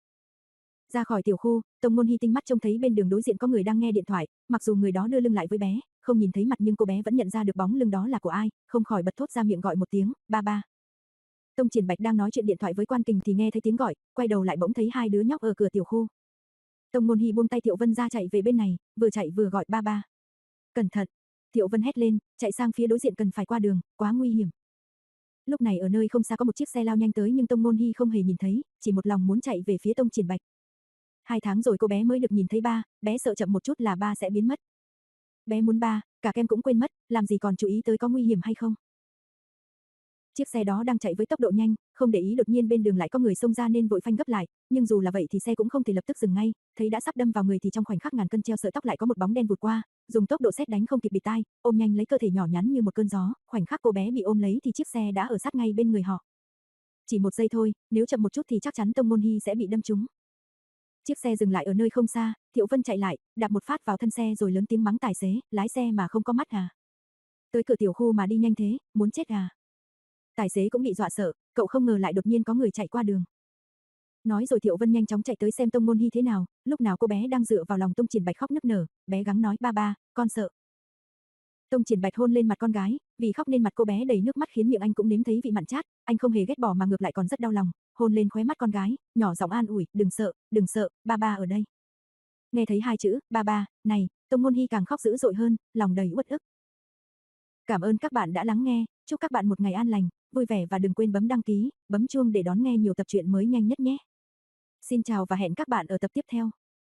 Ra khỏi tiểu khu, Tông Ngôn Hi tinh mắt trông thấy bên đường đối diện có người đang nghe điện thoại, mặc dù người đó đưa lưng lại với bé, không nhìn thấy mặt nhưng cô bé vẫn nhận ra được bóng lưng đó là của ai, không khỏi bật thốt ra miệng gọi một tiếng, ba ba. Tông Triển Bạch đang nói chuyện điện thoại với Quan Kình thì nghe thấy tiếng gọi, quay đầu lại bỗng thấy hai đứa nhóc ở cửa tiểu khu. Tông Ngôn Hi buông tay Thiệu Vân ra chạy về bên này, vừa chạy vừa gọi ba ba. Cẩn thận. Thiệu Vân hét lên, chạy sang phía đối diện cần phải qua đường, quá nguy hiểm. Lúc này ở nơi không xa có một chiếc xe lao nhanh tới nhưng Tông Ngôn Hi không hề nhìn thấy, chỉ một lòng muốn chạy về phía Tông Triển Bạch. Hai tháng rồi cô bé mới được nhìn thấy ba, bé sợ chậm một chút là ba sẽ biến mất. Bé muốn ba, cả kem cũng quên mất, làm gì còn chú ý tới có nguy hiểm hay không. Chiếc xe đó đang chạy với tốc độ nhanh, không để ý đột nhiên bên đường lại có người xông ra nên vội phanh gấp lại, nhưng dù là vậy thì xe cũng không thể lập tức dừng ngay, thấy đã sắp đâm vào người thì trong khoảnh khắc ngàn cân treo sợi tóc lại có một bóng đen vụt qua, dùng tốc độ sét đánh không kịp bịt tai, ôm nhanh lấy cơ thể nhỏ nhắn như một cơn gió, khoảnh khắc cô bé bị ôm lấy thì chiếc xe đã ở sát ngay bên người họ. Chỉ một giây thôi, nếu chậm một chút thì chắc chắn Tông Ngôn Hi sẽ bị đâm trúng. Chiếc xe dừng lại ở nơi không xa, Thiệu Vân chạy lại, đạp một phát vào thân xe rồi lớn tiếng mắng tài xế, lái xe mà không có mắt à? Tới cửa tiểu khu mà đi nhanh thế, muốn chết à? Tài xế cũng bị dọa sợ, cậu không ngờ lại đột nhiên có người chạy qua đường. Nói rồi Thiệu Vân nhanh chóng chạy tới xem Tông Ngôn Hi thế nào, lúc nào cô bé đang dựa vào lòng Tông Triển Bạch khóc nức nở, bé gắng nói ba ba, con sợ. Tông Triển Bạch hôn lên mặt con gái, vì khóc nên mặt cô bé đầy nước mắt khiến miệng anh cũng nếm thấy vị mặn chát, anh không hề ghét bỏ mà ngược lại còn rất đau lòng, hôn lên khóe mắt con gái, nhỏ giọng an ủi, đừng sợ, đừng sợ, ba ba ở đây. Nghe thấy hai chữ, ba ba, này, Tông Ngôn Hi càng khóc dữ dội hơn, lòng đầy uất ức. Cảm ơn các bạn đã lắng nghe, chúc các bạn một ngày an lành, vui vẻ và đừng quên bấm đăng ký, bấm chuông để đón nghe nhiều tập truyện mới nhanh nhất nhé. Xin chào và hẹn các bạn ở tập tiếp theo.